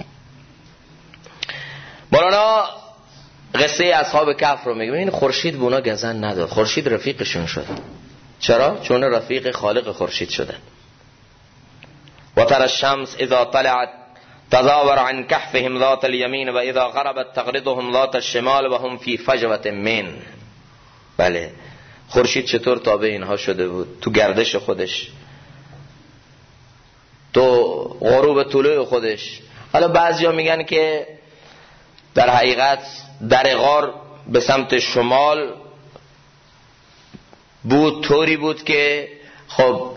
مولانا قصه اصحاب کهف رو میگه. این خورشید به اونا گزن نداد، خورشید رفیقشون شد. چرا؟ چون رفیق خالق خورشید شدن. و ترى الشمس اذا طلعت تزاور عن كهفهم ذات اليمين و اذا غربت تقرضهم ذات الشمال و هم فی فجوة من. بله، خورشید چطور تابع اینها شده بود؟ تو گردش خودش، تو غروب طلوع خودش. حالا بعضیا میگن که در حقیقت در غار به سمت شمال بود، طوری بود که خب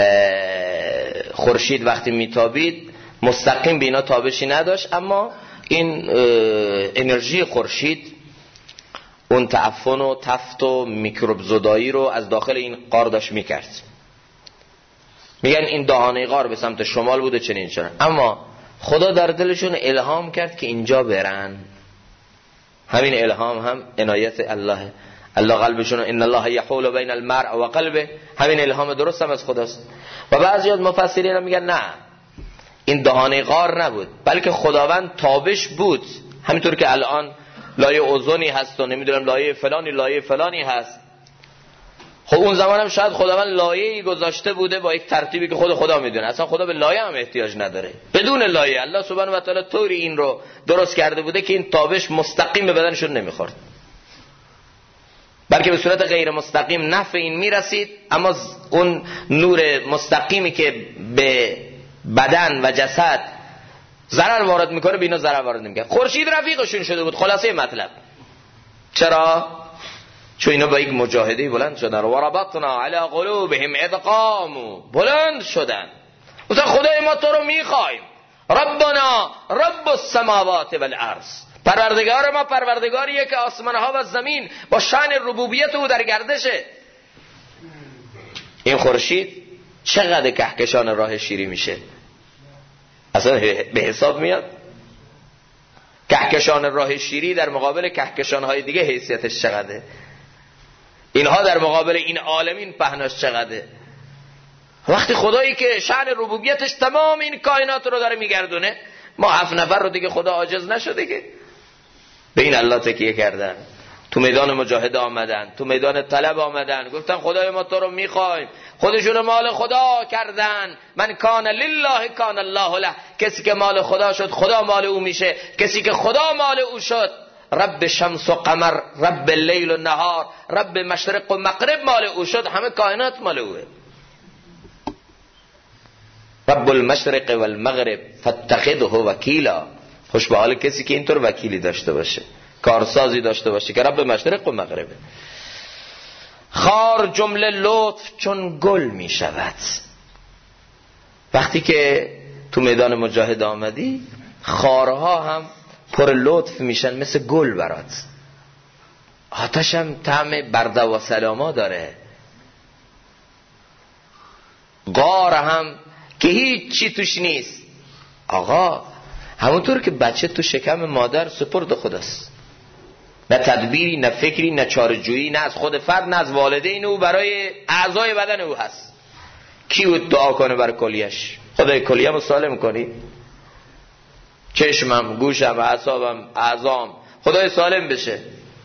خورشید وقتی میتابید مستقیم به اینا تابشی نداشت، اما این انرژی خورشید اون تعفن و تفت و میکروب زدایی رو از داخل این غار داشت میکرد. میگن این دهانه غار به سمت شمال بوده چنین شد، اما خدا در دلشون الهام کرد که اینجا برن. همین الهام هم عنایت الله قلبشون، ان الله یحول بین المرء و قلبه، همین الهام درست هم از خداست. و بعضی از مفسرین هم میگن نه، این دهانه غار نبود، بلکه خداوند تابش بود. همینطور که الان لایه اوزونی هست و نمیدونم لایه فلانی هست. خب اون زمان هم شاید خداوند لایه‌ای گذاشته بوده با یک ترتیبی که خود خدا میدونه. اصلا خدا به لایه هم احتیاج نداره. بدون لایه الله سبحانه و تعالی طوری این رو درست کرده بوده که این تابش مستقیم به بدنشون نمیخورد. بلکه به صورت غیر مستقیم نفع این میرسید، اما اون نور مستقیمی که به بدن و جسد ضرر وارد میکنه به اینا ضرر وارد نمیکنه. خورشید رفیقشون شده بود. خلاصه مطلب چرا؟ چون اینا با یک مجاهده بلند شدن. و ربطنا علی قلوبهم اذ قاموا، بلند شدن گفتن خدای ما تو رو میخوایم. ربنا رب السماوات والارض، پروردگار ما پروردگاریه که آسمان ها و زمین با شأن ربوبیت او در گردشه. این خورشید چقدر کهکشان راه شیری میشه اصلا به حساب میاد؟ کهکشان راه شیری در مقابل کهکشان های دیگه حیثیتش چقدره؟ اینها در مقابل این عالمین پهناش چقدره؟ وقتی خدایی که شأن ربوبیتش تمام این کائنات رو داره میگردونه، ما 7 نفر رو دیگه خدا عاجز نشده که به این الله تکیه کردن، تو میدان مجاهده آمدن، تو میدان طلب آمدن، گفتن خدای ما تو رو میخوایم. خودشون مال خدا کردن. من کان لله کان الله له، کسی که مال خدا شد خدا مال او میشه، کسی که خدا مال او شد رب شمس و قمر، رب لیل و نهار، رب مشرق و مغرب مال او شد، همه کائنات مال اوه. رب المشرق و المغرب فاتخذه وکیلا، خوش به حال کسی که اینطور وکیلی داشته باشه، کارسازی داشته باشه که رب مشرق و مغربه. خار جمله لطف چون گل می شود. وقتی که تو میدان مجاهد آمدی، خارها هم پر لطف میشن مثل گل برات. آتش هم طعم برده و سلاما داره. غار هم که هیچ چی توش نیست. آقا همونطور که بچه تو شکم مادر سپرد خداست، نه تدبیری، نه فکری، نه چاره‌جویی، نه از خود فرد، نه از والدین او، برای اعضای بدن او هست. کی بود دعا کنه برای کلیهش؟ خدای کلیه‌مو سالم کنی، چشمم، گوشم، اعصابم، اعضام خدای سالم بشه.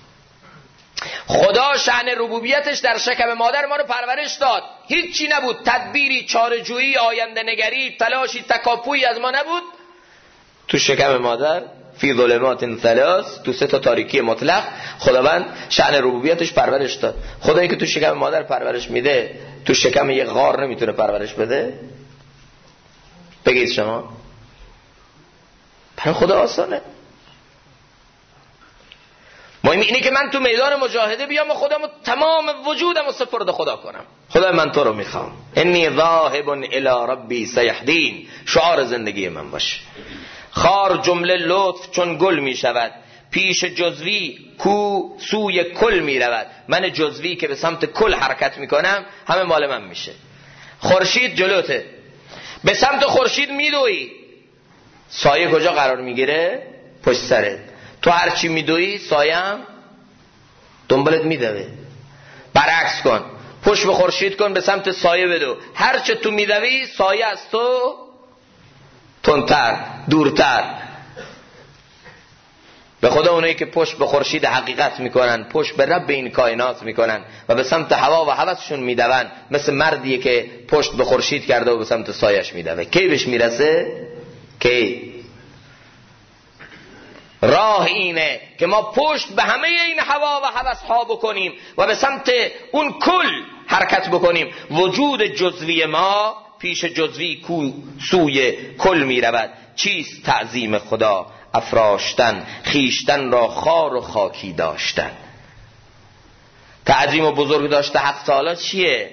خدا شأن ربوبیتش در شکم مادر ما رو پرورش داد. هیچی نبود، تدبیری، چاره‌جویی، آینده نگری، تلاشی، تکاپویی از ما نبود. تو شکم مادر فی ظلمات ثلاث، تو 3 تاریکی مطلق خداوند شأن ربوبیتش پرورش داد. خدایی که تو شکم مادر پرورش میده، تو شکم یک غار نمیتونه پرورش بده؟ بگید شما. برای خدا آسانه. مهم اینه که من تو میدان مجاهده بیام و خودم تمام وجودم سپرد خدا کنم. خدا من تو رو میخوام. انی ذاهب الی ربی سیهدین، شعار زندگی من باشه. خار جمله لطف چون گل می شود، پیش جزوی کو سوی کل می رود. من جزوی که به سمت کل حرکت می کنم همه مال من میشه. خورشید جلوته، به سمت خورشید میدوی، سایه کجا قرار میگیره؟ پشت سرت. تو هرچی میدوی سایه هم دنبالت میدوه. برعکس کن، پشت به خورشید کن، به سمت سایه بدو. هرچه تو میدوی سایه از تو تندتر، دورتر. به خدا اونایی که پشت به خورشید حقیقت میکنن، پشت به رب این کائنات میکنن و به سمت هوا و هوسشون میدون، مثل مردیه که پشت به خورشید کرده و به سمت سایش میدوه. کی بهش میرسه؟ کی؟ راه اینه که ما پشت به همه این هوا و هوس ها بکنیم و به سمت اون کل حرکت بکنیم. وجود جزوی ما پیش جزوی کو سوی کل می رود. چیست تعظیم خدا؟ افراشتن خیشتن را خار و خاکی داشتن. تعظیم و بزرگ داشته حق تعالی چیه؟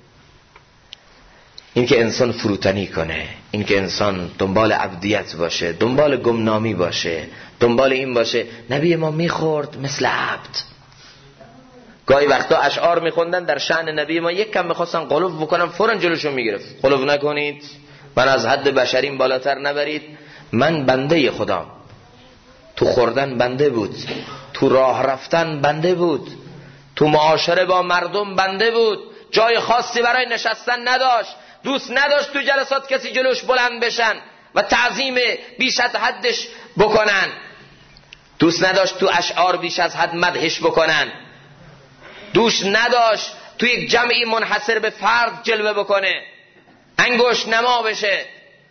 این که انسان فروتنی کنه، این که انسان دنبال عبدیت باشه، دنبال گمنامی باشه، دنبال این باشه. نبی ما میخورد مثل عبد. گاهی وقتا اشعار میخوندن در شأن نبی ما، یک کم میخواستن قلوب بکنن فوراً جلوشون میگرفت. قلوب نکنید، من از حد بشریم بالاتر نبرید، من بنده خدام. تو خوردن بنده بود، تو راه رفتن بنده بود، تو معاشره با مردم بنده بود، جای خاصی برای نشستن نداشت، دوست نداشت تو جلسات کسی جلوش بلند بشن و تعظیم بیش از حدش بکنن، دوست نداشت تو اشعار بیش از حد مدحش بکنن، دوست نداشت تو یک جمعی منحصر به فرد جلوه بکنه، انگشت نما بشه،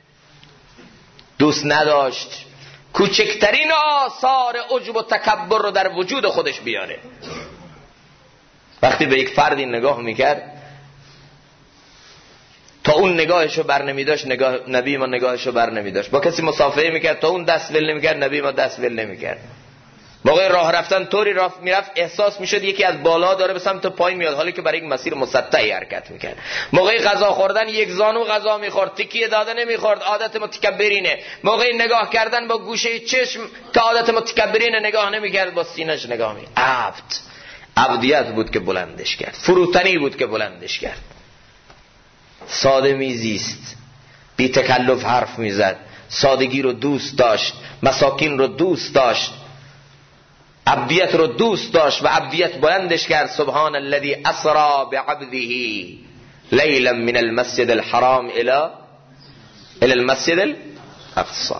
دوست نداشت کوچکترین آثار عجب و تکبر رو در وجود خودش بیاره. وقتی به یک فردی نگاه میکرد تا اون نگاهشو بر نمیداشت نبی ما نگاهشو بر نمیداشت. با کسی مصافحه میکرد تا اون دست ول نمیکرد نبی ما دست ول نمیکرد. موقع راه رفتن طوری میرفت احساس میشد یکی از بالا داره به سمت پایین میاد، حالی که برای یک مسیر مسطحی حرکت میکرد. موقع غذا خوردن یک زانو غذا میخورد، تکیه داده نمیخورد، عادت متکبرینه. موقع نگاه کردن با گوشه چشم که عادت متکبرینه نگاه نمیکرد، با سینه‌اش نگاه میکرد. عبدیت بود که بلندش کرد، فروتنی بود که بلندش کرد. ساده میزیست، بی تکلف حرف میزد، سادگی رو دوست داشت، مساکین رو دوست داشت، عبدیت رو دوست داشت و عبدیت بلندش کرد. سبحان الذي اسرا بعبده لیلا من المسجد الحرام الى المسجد الاقصى.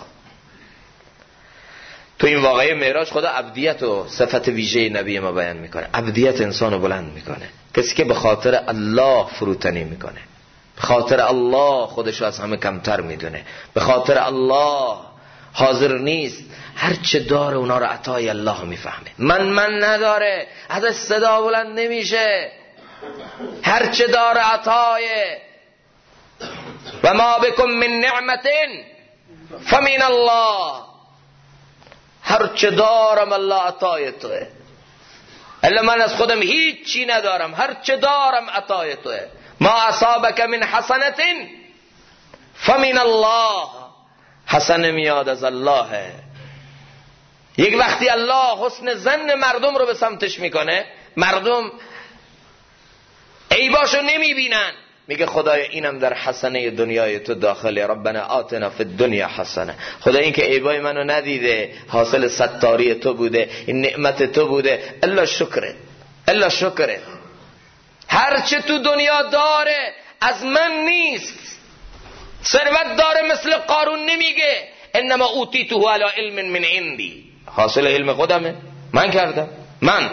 تو این واقعه معراج خدا عبدیت و صفت ویژه نبی ما بیان میکنه. عبدیت انسانو بلند میکنه. کسی که به خاطر الله فروتنی میکنه، به خاطر الله خودشو از همه کمتر میدونه، به خاطر الله حاضر نیست هر چه داره اونا رو عطای الله میفهمه. من نداره، ازش صدا بلند نمیشه. هر چه داره عطای. و ما بكم من نعمت فمن الله. هر چه دارم الله عطای توه. الا من از خودم هیچ چی ندارم، هر چه دارم عطای توه. ما اصابك من حسنت فمن الله. حسن میاد از الله. یک وقتی الله حسن ظن مردم رو به سمتش میکنه، مردم عیباشو نمیبینن، میگه خدای اینم در حسنه دنیای تو داخله. ربنا آتنا فی الدنیا حسنه. خدا این که عیبای منو ندیده، حاصل ستاری تو بوده، این نعمت تو بوده. الا شکره، الا شکره. هر چه تو دنیا داره از من نیست. ثروت داره مثل قارون نمیگه انما اوتیته علی علم من عندی، حاصل علم خودمه، من کردم. من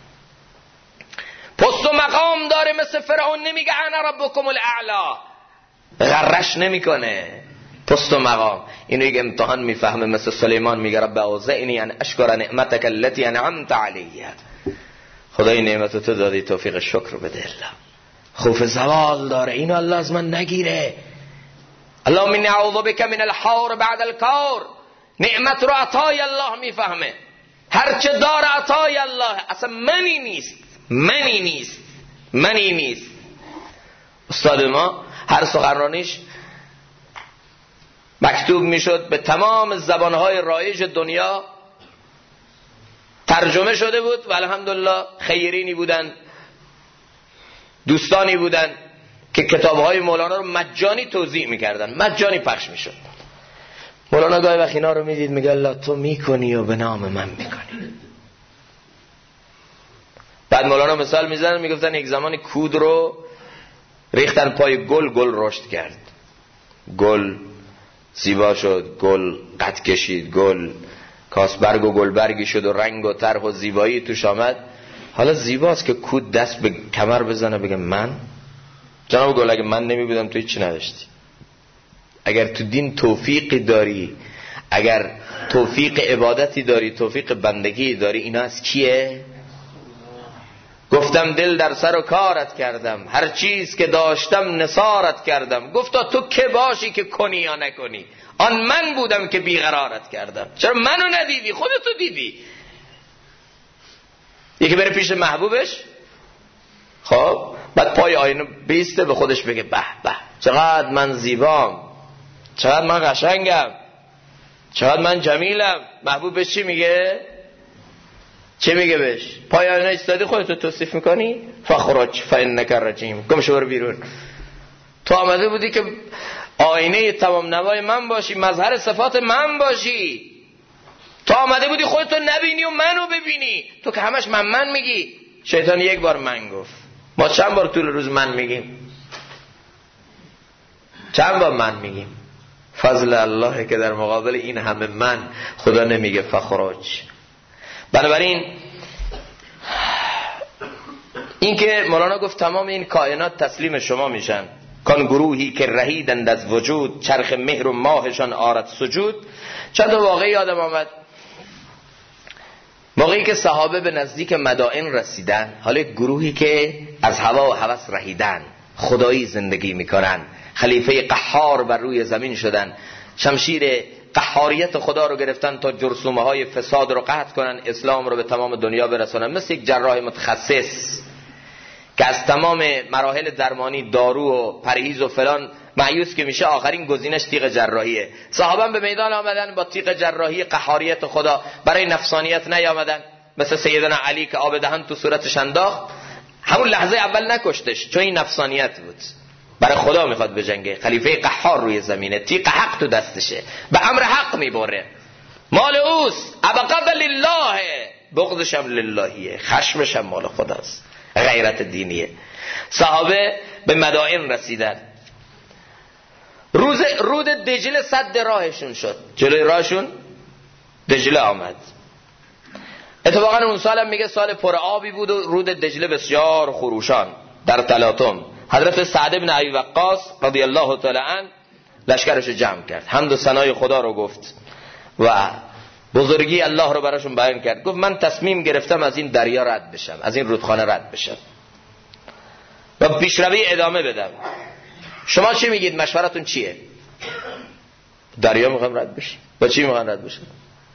پست و مقام داره مثل فرعون نمیگه انا ربکم الاعلی، غرش نمیکنه. پست و مقام اینو یک امتحان میفهمه، مثل سلیمان میگه رب اوزعنی ان اشکر نعمتک التي انعمت علیه. خدای نعمت تو دادی، توفیق شکر بده. الله خوف زوال داره، اینو الله از من نگیره. اللهم انی اعوذ بک من الحور بعد الکور. نعمت رو عطای الله میفهمه. هر چه داره عطای الله، اصلا منی نیست، منی نیست، منی نیست. استاد ما هر سخنرانیش مکتوب میشد به تمام زبانهای رایج دنیا، ترجمه شده بود و الحمدلله خیرینی بودن، دوستانی بودن که کتابهای مولانا رو مجانی توزیع میکردن، مجانی پخش میشد. مولانا گاهی وقت اینا رو میدید میگه الله تو میکنی و به نام من میکنی. بعد مولانا مثال میزنن، میگفتن یک زمانی کود رو ریختن پای گل، گل رشد کرد، گل زیبا شد، گل قد کشید، گل کاسبرگ و گلبرگی شد و رنگ و طرح و زیبایی توش آمد. حالا زیباست که کود دست به کمر بزنه بگه من جناب گل اگه من نمی بودم تو هیچ نداشتی. اگر تو دین توفیقی داری، اگر توفیق عبادتی داری، توفیق بندگی داری، اینا از کیه؟ گفتم دل در سر و کارت کردم، هر چیز که داشتم نثارت کردم. گفتا تو که باشی که کنی یا نکنی، آن من بودم که بیقرارت کردم. چرا منو ندیدی؟ خودتو دیدی. یکی بره پیش محبوبش، خب بعد پای آینه بیسته به خودش بگه به به چقدر من زیبام، چقدر من قشنگم، چقدر من جمیلم. محبوبش چی میگه؟ چه میگه بهش؟ پای آینه ایستادی خودتو توصیف میکنی؟ فخرج فانک رجیم. گم شو برو بیرون. تو آمده بودی که آینه تمام نوای من باشی، مظهر صفات من باشی. تو آمده بودی خودتو نبینی و منو ببینی. تو که همش من میگی. شیطان یک بار من گفت. ما چند بار طول روز من میگیم؟ چند بار من میگیم؟ فضل الله که در مقابل این همه من خدا نمیگه فخرج. بنابراین این که مولانا گفت تمام این کائنات تسلیم شما میشن، کان گروهی که رهیدند از وجود، چرخ مهر و ماهشان آرد سجود. چند واقعی یادم آمد. موقعی که صحابه به نزدیک مدائن رسیدن، حالا یک گروهی که از هوا و هوس رهیدن، خدایی زندگی میکنن، خلیفه قهار بر روی زمین شدن، شمشیر قهاریت خدا رو گرفتن تا جرثومه های فساد رو قطع کنن، اسلام رو به تمام دنیا برسونن. مثل یک جراح متخصص که از تمام مراحل درمانی، دارو و پرهیز و فلان مایوس که میشه، آخرین گزینش تیغ جراحیه. صحابه به میدان آمدن با تیغ جراحی قهاریت خدا، برای نفسانیت نیامدن مثل سیدنا علی که آب دهن تو صورتش انداخت. همون لحظه اول نکشتش چون این نفسانیت بود، برای خدا میخواد بجنگه. خلیفه قهار روی زمینه، تیغ حق تو دستشه، به امر حق میبره، مال اوست، ابقد لله، بغضشم للهیه، خشمشم مال خداست، غیرت دینیه. صحابه به مدائن رسیدن، رود دجله سد راهشون شد، جلوی راهشون دجله آمد. اتفاقا اون سالم میگه سال پر آبی بود و رود دجله بسیار خروشان در تلاطم. حضرت سعد بن ابی وقاص رضی الله تعالی عنه لشکرش جمع کرد، حمد و ثنای خدا رو گفت و بزرگی الله رو براشون بیان کرد. گفت من تصمیم گرفتم از این دریا رد بشم، از این رودخانه رد بشم و پیشروی ادامه بدم. شما چی میگید؟ مشورتون چیه؟ دریا میخوام رد بشیم، با چی میخوام رد بشیم؟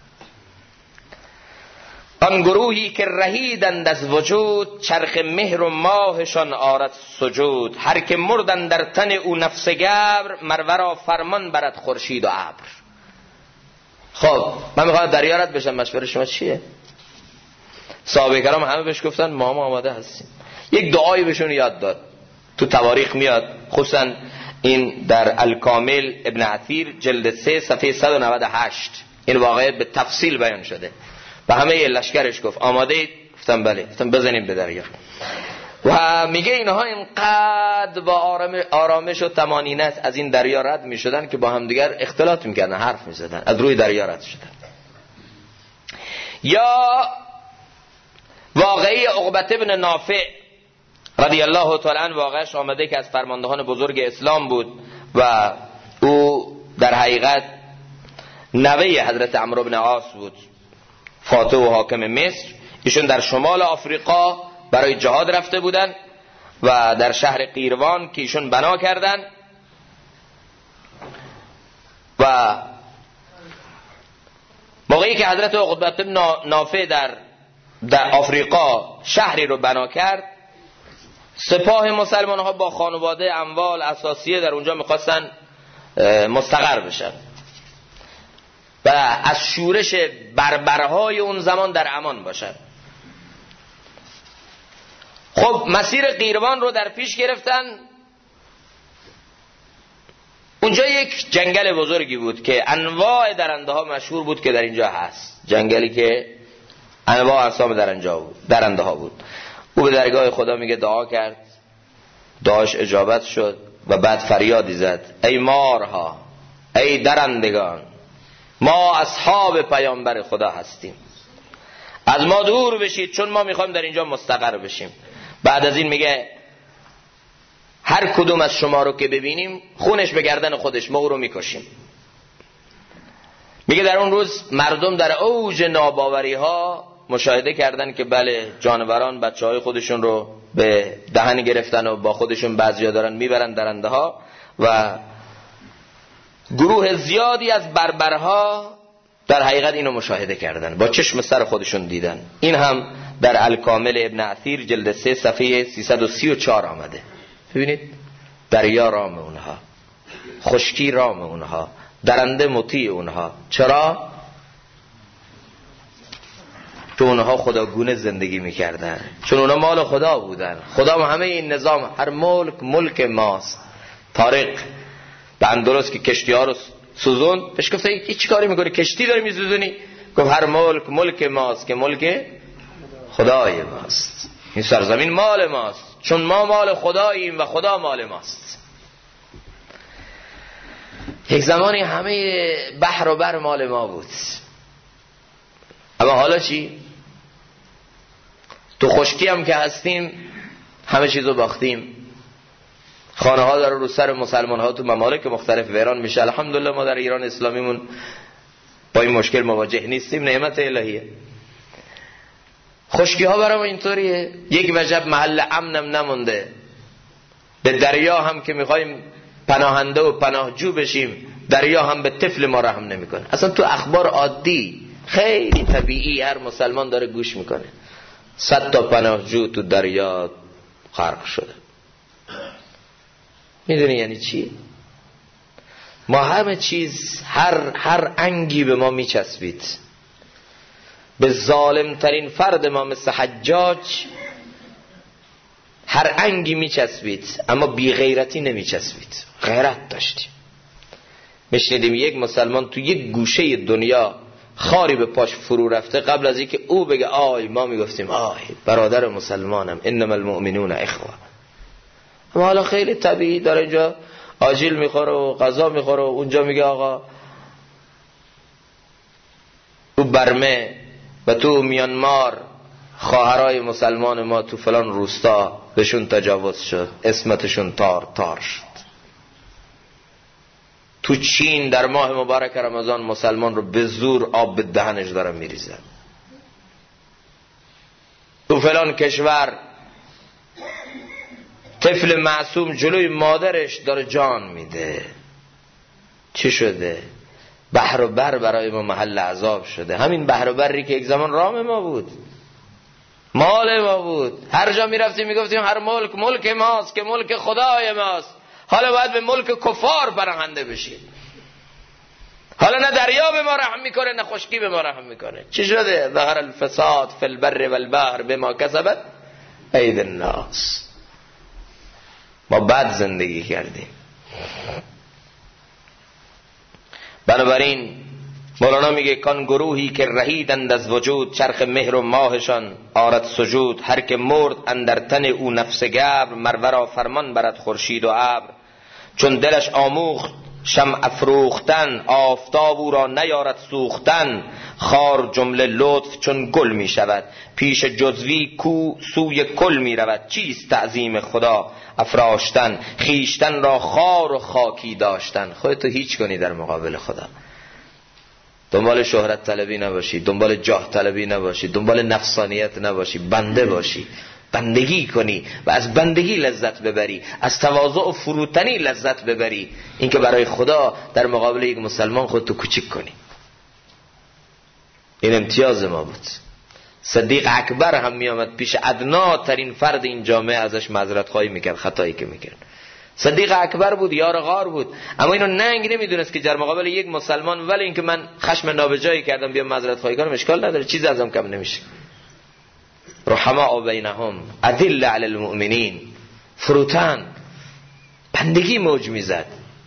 آن گروهی که رهیدند از وجود، چرخ مهر و ماهشان آرد سجود. هر که مردن در تن او نفس گبر، مرورا فرمان برد خورشید و ابر. خب من میخوام دریا رد بشم، مشوره شما چیه؟ صحابه کرام همه بهش گفتن ما آماده هستیم. یک دعایی بهشون یاد داد، تو تواریخ میاد، خصوصا این در الکامل ابن عثیر جلد 3 صفحه 198 این واقعه به تفصیل بیان شده. و همه لشکرش گفت آماده اید؟ گفتم بله. گفتم بزنیم به دریا. و میگه اینها اینقدر با آرامش و طمانینت از این دریا رد میشدن که با هم دیگر اختلاط میکردن، حرف میزدن، از روی دریا رد شدن. یا واقعی عقبه بن نافع رضی الله تعالی عنه، واقعش آمده که از فرماندهان بزرگ اسلام بود و او در حقیقت نوه حضرت عمرو بن عاص بود، فاتح و حاکم مصر. ایشون در شمال آفریقا برای جهاد رفته بودن و در شهر قیروان که ایشون بنا کردن و موقعی که حضرت عقبه بن نافع در آفریقا شهری رو بنا کرد، سپاه مسلمان ها با خانواده، اموال اساسیه در اونجا میخواستن مستقر بشن و از شورش بربرهای اون زمان در امان باشن. خب مسیر قیروان رو در پیش گرفتن. اونجا یک جنگل بزرگی بود که انواع درنده ها مشهور بود که در اینجا هست، جنگلی که انواع اقسام درنده ها بود. او به درگاه خدا میگه دعا کرد، دعاش اجابت شد و بعد فریادی زد ای مارها، ای درندگان، ما اصحاب پیامبر خدا هستیم، از ما دور بشید چون ما میخوایم در اینجا مستقر بشیم. بعد از این میگه هر کدوم از شما رو که ببینیم خونش به گردن خودش، ما او رو میکشیم. میگه در اون روز مردم در اوج ناباوری ها مشاهده کردن که بله جانوران بچهای خودشون رو به دهن گرفتن و با خودشون بعضیا دارن میبرن درنده ها و گروه زیادی از بربرها در حقیقت اینو مشاهده کردن، با چشم سر خودشون دیدن. این هم در الکامل ابن عثیر جلد 3 صفحه 334 آمده. ببینید دریا رام اونها، خشکی رام اونها، درنده مطیع اونها. چرا؟ چون اونها خداگونه زندگی میکردن، چون اونها مال خدا بودن. خدا همه این نظام، هر ملک ماست. طارق به اندلس که کشتی ها رو سوزون، بهش گفته ای چی کاری میکنی؟ کشتی داری میسوزونی؟ گفت هر ملک ماست که ملک خدای ماست. این سرزمین مال ماست، چون ما مال خداییم و خدا مال ماست. یک زمانی همه بحر و بر مال ما بود، اما حالا چی؟ تو خشکی هم که هستیم همه چیزو باختیم. خانه ها داره رو سر مسلمان ها تو ممالک مختلف ویران میشه. الحمدلله ما در ایران اسلامیمون با این مشکل مواجه نیستیم، نعمت الهیه. خشکی ها برای ما اینطوریه. یک وجب محل امنم نمونده. به دریا هم که میخوایم پناهنده و پناهجو بشیم، دریا هم به طفل ما رحم نمیکنه. اصلا تو اخبار عادی خیلی طبیعی هر مسلمان داره گوش میکنه 100 تا پناهجو تو دریا غرق شده. میدونی یعنی چی؟ ما همه چیز هر انگی به ما میچسبید. به ظالم ترین فرد ما مثل حجاج هر انگی میچسبید، اما بی غیرتی نمیچسبید. غیرت داشتیم. میشنیدیم یک مسلمان تو یک گوشه دنیا خاری به پاش فرو رفته، قبل از اینکه او بگه آی ما میگفتیم آی برادر مسلمانم، انما المؤمنون اخوه. اما حالا خیلی طبیعی داره اینجا آجیل میخوره و غذا میخوره و اونجا میگه آقا تو برمه و تو میانمار خواهرای مسلمان ما تو فلان روستا بهشون تجاوز شد، اسمتشون تار شد. تو چین در ماه مبارک رمضان مسلمان رو به زور آب به دهنش دارن میریزن. تو فلان کشور طفل معصوم جلوی مادرش داره جان میده. چی شده؟ بحر و بر برای ما محل عذاب شده. همین بحر و بری که یک زمان رام ما بود، مال ما بود، هر جا میرفتیم میگفتیم هر ملک ماست که ملک خدای ماست. حالا باید به ملک کفار پناهنده بشیم. حالا نه دریا به ما رحم میکنه نه خشکی به ما رحم میکنه. چی شده؟ ظهر الفساد فی البر والبحر بما کسبت اید الناس. ما بد زندگی کردیم. بنابراین مولانا میگه کان گروهی که رهیدند از وجود، چرخ مهر و ماهشان آرد سجود. هر که مرد اندر تن او نفس گبر، مرورا فرمان برد خورشید و ابر. چون دلش آموخت شمع افروختن، آفتاب او را نیارد سوختن. خار جمله لطف چون گل می شود، پیش جزوی کو سوی کل می رود. چیست تعظیم خدا افراشتن، خیشتن را خار و خاکی داشتن. خودتو هیچ کنی در مقابل خدا. دنبال شهرت طلبی نباشی، دنبال جاه طلبی نباشی، دنبال نفسانیت نباشی، بنده باشی، بندگی کنی و از بندگی لذت ببری، از تواضع و فروتنی لذت ببری. این که برای خدا در مقابل یک مسلمان خودتو کوچیک کنی. این امتیاز ما بود. صدیق اکبر هم می آمد پیش ادنا ترین فرد این جامعه، ازش معذرت خواهی میکرد خطایی که میکرد. صدیق اکبر بود، یار غار بود، اما اینو ننگ نمیدونست که در مقابل یک مسلمان ولی اینکه من خشم نابجایی کردم بیام معذرت خواهی کنم اشکال نداره، چیزی ازم کم نمیشه. رحماء بینهم اذل علی المؤمنین، فروتن، بندگی موج میزد.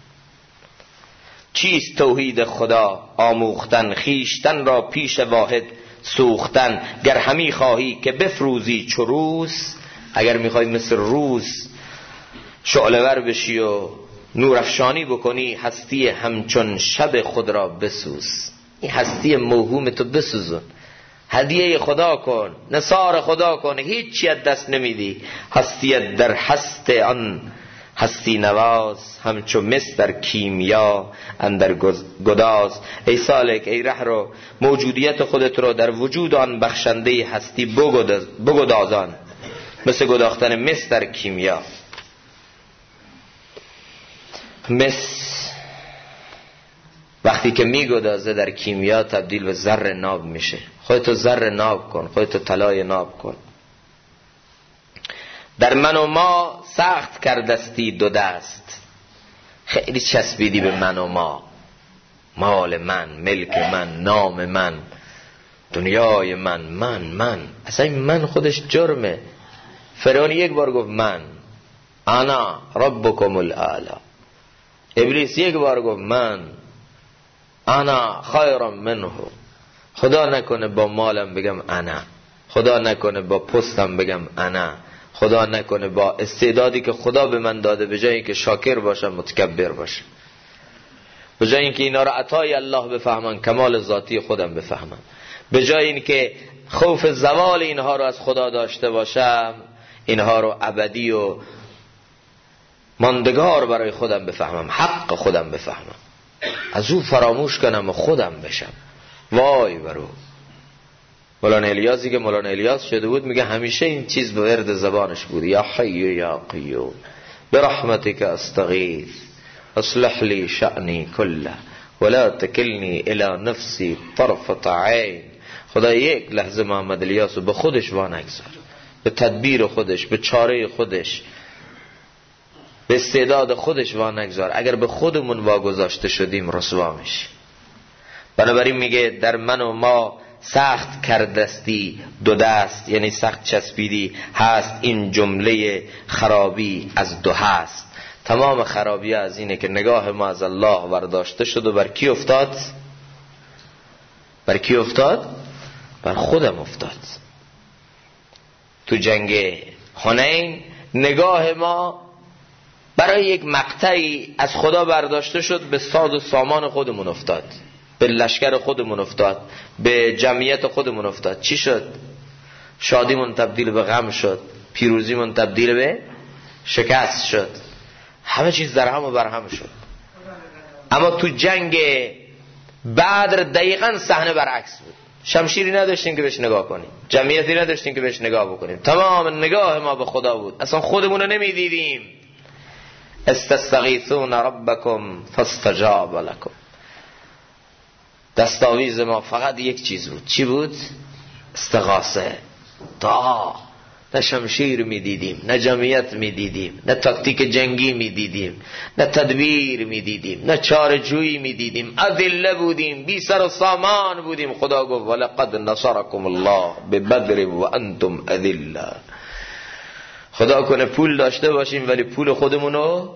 چیست توحید خدا آموختن، خیشتن را پیش واحد سوختن. گر همی خواهی که بفروزی چو روز، اگر میخوای مثل روز شعله ور بشی و نور افشانی بکنی، هستی همچون شب خود را بسوز. این هستی موهوم تو بسوزون، هدیه خدا کن، نثار خدا کن، هیچی از دست نمیدی. هستیت در هست آن هستی نواز، همچو مس در کیمیا اندر گداز. ای سالک، ای رهرو، موجودیت خودت رو در وجود آن بخشنده هستی بگدازان، مثل گداختن مس در کیمیا. مس وقتی که میگدازه در کیمیا تبدیل به زر ناب میشه. خودتو زر ناب کن، خودتو طلای ناب کن. در من و ما سخت کردستی دو دست، خیلی چسبیدی به من و ما، مال من، ملک من، نام من، دنیای من. اصلا این من خودش جرمه. فرعون یک بار گفت من انا ربکم الاعلی. ابلیس یک بار گفت من انا خیرم منه. خدا نکنه با مالم بگم انا، خدا نکنه با پستم بگم انا، خدا نکنه با استعدادی که خدا به من داده به جای اینکه شاکر باشم متکبر باشم، به جای اینکه اینا رو عطای الله بفهمم کمال ذاتی خودم بفهمم، به جای اینکه خوف زوال اینها رو از خدا داشته باشم اینها رو ابدی و ماندگار برای خودم بفهمم، حق خودم بفهمم، از او فراموش کنم و خودم بشم. وای برو. مولانا الیاسی که مولانا الیاس شده بود میگه همیشه این چیز به ورد زبانش بود: یا حی یا قیوم برحمتک استغیث اصلح لی شأنی کله ولا تکلنی الی نفسی طرفة عین. خدا یک لحظه محمد الیاس رو به خودش وانگذار، به تدبیر خودش، به چاره خودش، به استعداد خودش وانگذار. اگر به خودمون واگذاشته شدیم رسوا میشیم. بنابراین میگه در من و ما سخت کردستی دو دست، یعنی سخت چسبیدی هست این جمله خرابی از دو هست. تمام خرابی از اینه که نگاه ما از الله برداشته شد و بر کی افتاد؟ بر کی افتاد؟ بر خودم افتاد. تو جنگ حنین نگاه ما برای یک مقطعی از خدا برداشته شد، به ساز و سامان خودمون افتاد، به لشکر خودمون افتاد، به جمعیت خودمون افتاد. چی شد؟ شادیمون تبدیل به غم شد، پیروزیمون تبدیل به شکست شد، همه چیز در هم و بر هم شد. اما تو جنگ بدر دقیقاً صحنه برعکس بود. شمشیری نداشتیم که بهش نگاه کنیم، جمعیتی نداشتیم که بهش نگاه بکنیم، تمام نگاه ما به خدا بود، اصلا خودمون رو نمیدیدیم. استستغیثون ربکم فاستجاب لکم. دستاویز ما فقط یک چیز بود. چی بود؟ استغاثه، دعا. نه شمشیر میدیدیم، نه جمعیت میدیدیم، نه تاکتیک جنگی میدیدیم، نه تدبیر میدیدیم، نه چاره‌جویی میدیدیم. اذله بودیم، بی سر و سامان بودیم. خدا گفت ولقد نصرکم الله ببدر و انتم اذله. خدا کنه پول داشته باشیم ولی پول خودمونو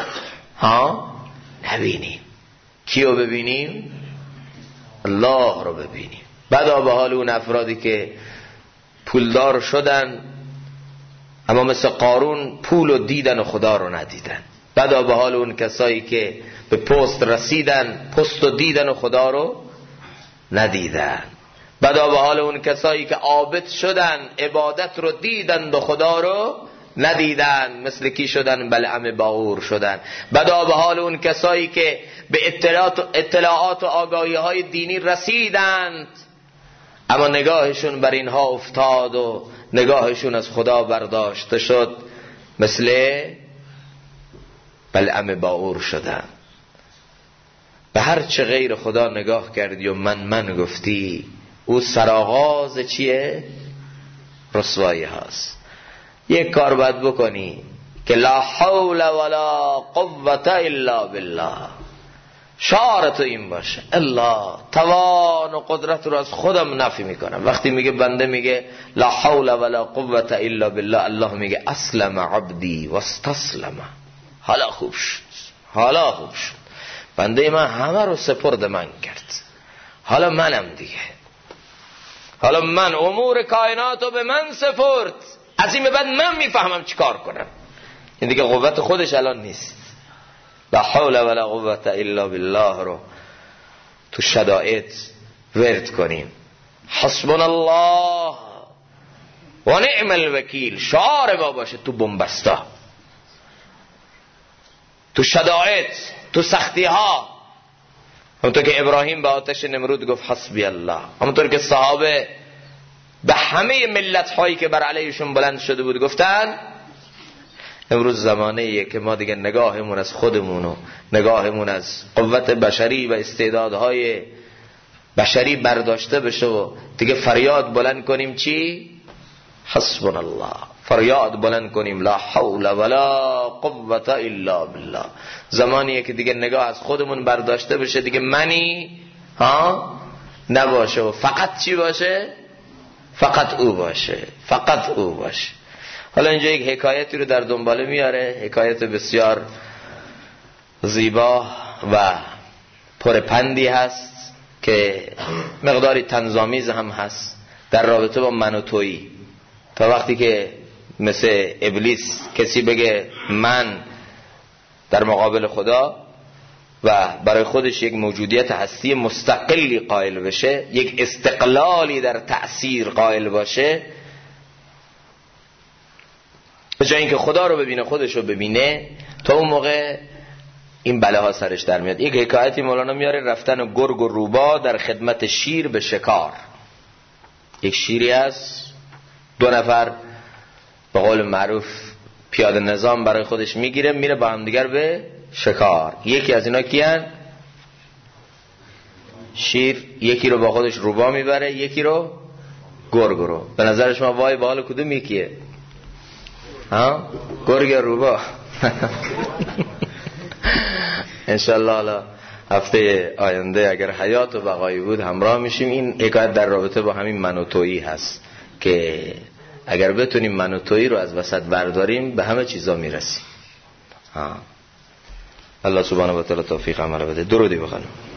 نبینیم. کیو ببینیم؟ الله رو ببینیم. بدا به حال اون افرادی که پولدار شدن اما مثل قارون پول رو دیدن و خدا رو ندیدن. بدا به حال اون کسایی که به پست رسیدن، پست رو دیدن و خدا رو ندیدن. بدا به حال اون کسایی که عابد شدن، عبادت رو دیدن و خدا رو ندیدن. مثل کی شدن؟ بلعم باور شدن. بدا به حال اون کسایی که به اطلاعات و آگاهی های دینی رسیدند اما نگاهشون بر اینها افتاد و نگاهشون از خدا برداشته شد، مثل بلعم باور شدن. به هر چه غیر خدا نگاه کردی و من گفتی، او سرآغاز چیه؟ رسوایی هاست. یک کار باید بکنی که لا حول ولا قوة الا بالله. شعار تو این باشه: الله توان و قدرت رو از خودم نفی میکنم. وقتی میگه بنده میگه لا حول ولا قوة الا بالله، الله میگه اسلم عبدی واستسلم. حالا خوب شد، حالا خوب شد. بنده من همه رو سپرد من کرد، حالا منم دیگه، حالا من امور کائنات رو به من سپرد، از این به بعد من میفهمم چی کار کنم. این دیگه قوت خودش الان نیست. لا حول ولا قوة الا بالله رو تو شدائد ورد کنیم. حسبنا الله و نعم الوکیل شعار ما باشه تو بنبستا، تو شدائد، تو سختی ها. همونطور که ابراهیم به آتش نمرود گفت حسبی الله، همونطور که صحابه به همه ملت هایی که بر علیشون بلند شده بود گفتن. امروز زمانه ایه که ما دیگه نگاهمون از خودمون و نگاهمون از قوت بشری و استعدادهای بشری برداشته بشه و دیگه فریاد بلند کنیم چی؟ حسبنا الله. فریاد بلند کنیم لا حول ولا قوة الا بالله. زمانیه که دیگه نگاه از خودمون برداشته بشه، دیگه منی نباشه و فقط چی باشه؟ فقط او باشه، فقط او باشه. حالا اینجا یک حکایتی رو در دنباله میاره، حکایت بسیار زیبا و پرپندی هست که مقداری طنزآمیز هم هست در رابطه با من و تویی. تا وقتی که مثل ابلیس کسی بگه من در مقابل خدا و برای خودش یک موجودیت هستی مستقلی قائل بشه، یک استقلالی در تأثیر قائل باشه، به جای اینکه خدا رو ببینه خودش رو ببینه، تا اون موقع این بلاها سرش در میاد. یک حکایتی مولانا میاره: رفتن گرگ و روبا در خدمت شیر به شکار. یک شیری است، 2 نفر به قول معروف پیاده نظام برای خودش میگیره، میره با هم دیگر به شکار. یکی از اینا کیان؟ شیر یکی رو با خودش روبا میبره، یکی رو گرگ رو. به نظر شما وای با حال کدوم یکیه؟ ها؟ گرگ یا روبا؟ انشالله حالا هفته آینده اگر حیات و بقایی بود همراه میشیم. این حکایت در رابطه با همین من و تویی هست که اگر بتونیم من و تویی رو از وسط برداریم به همه چیزا میرسیم. الله سبحانه و تعالی توفیق عمل بده. درودی بخوانیم.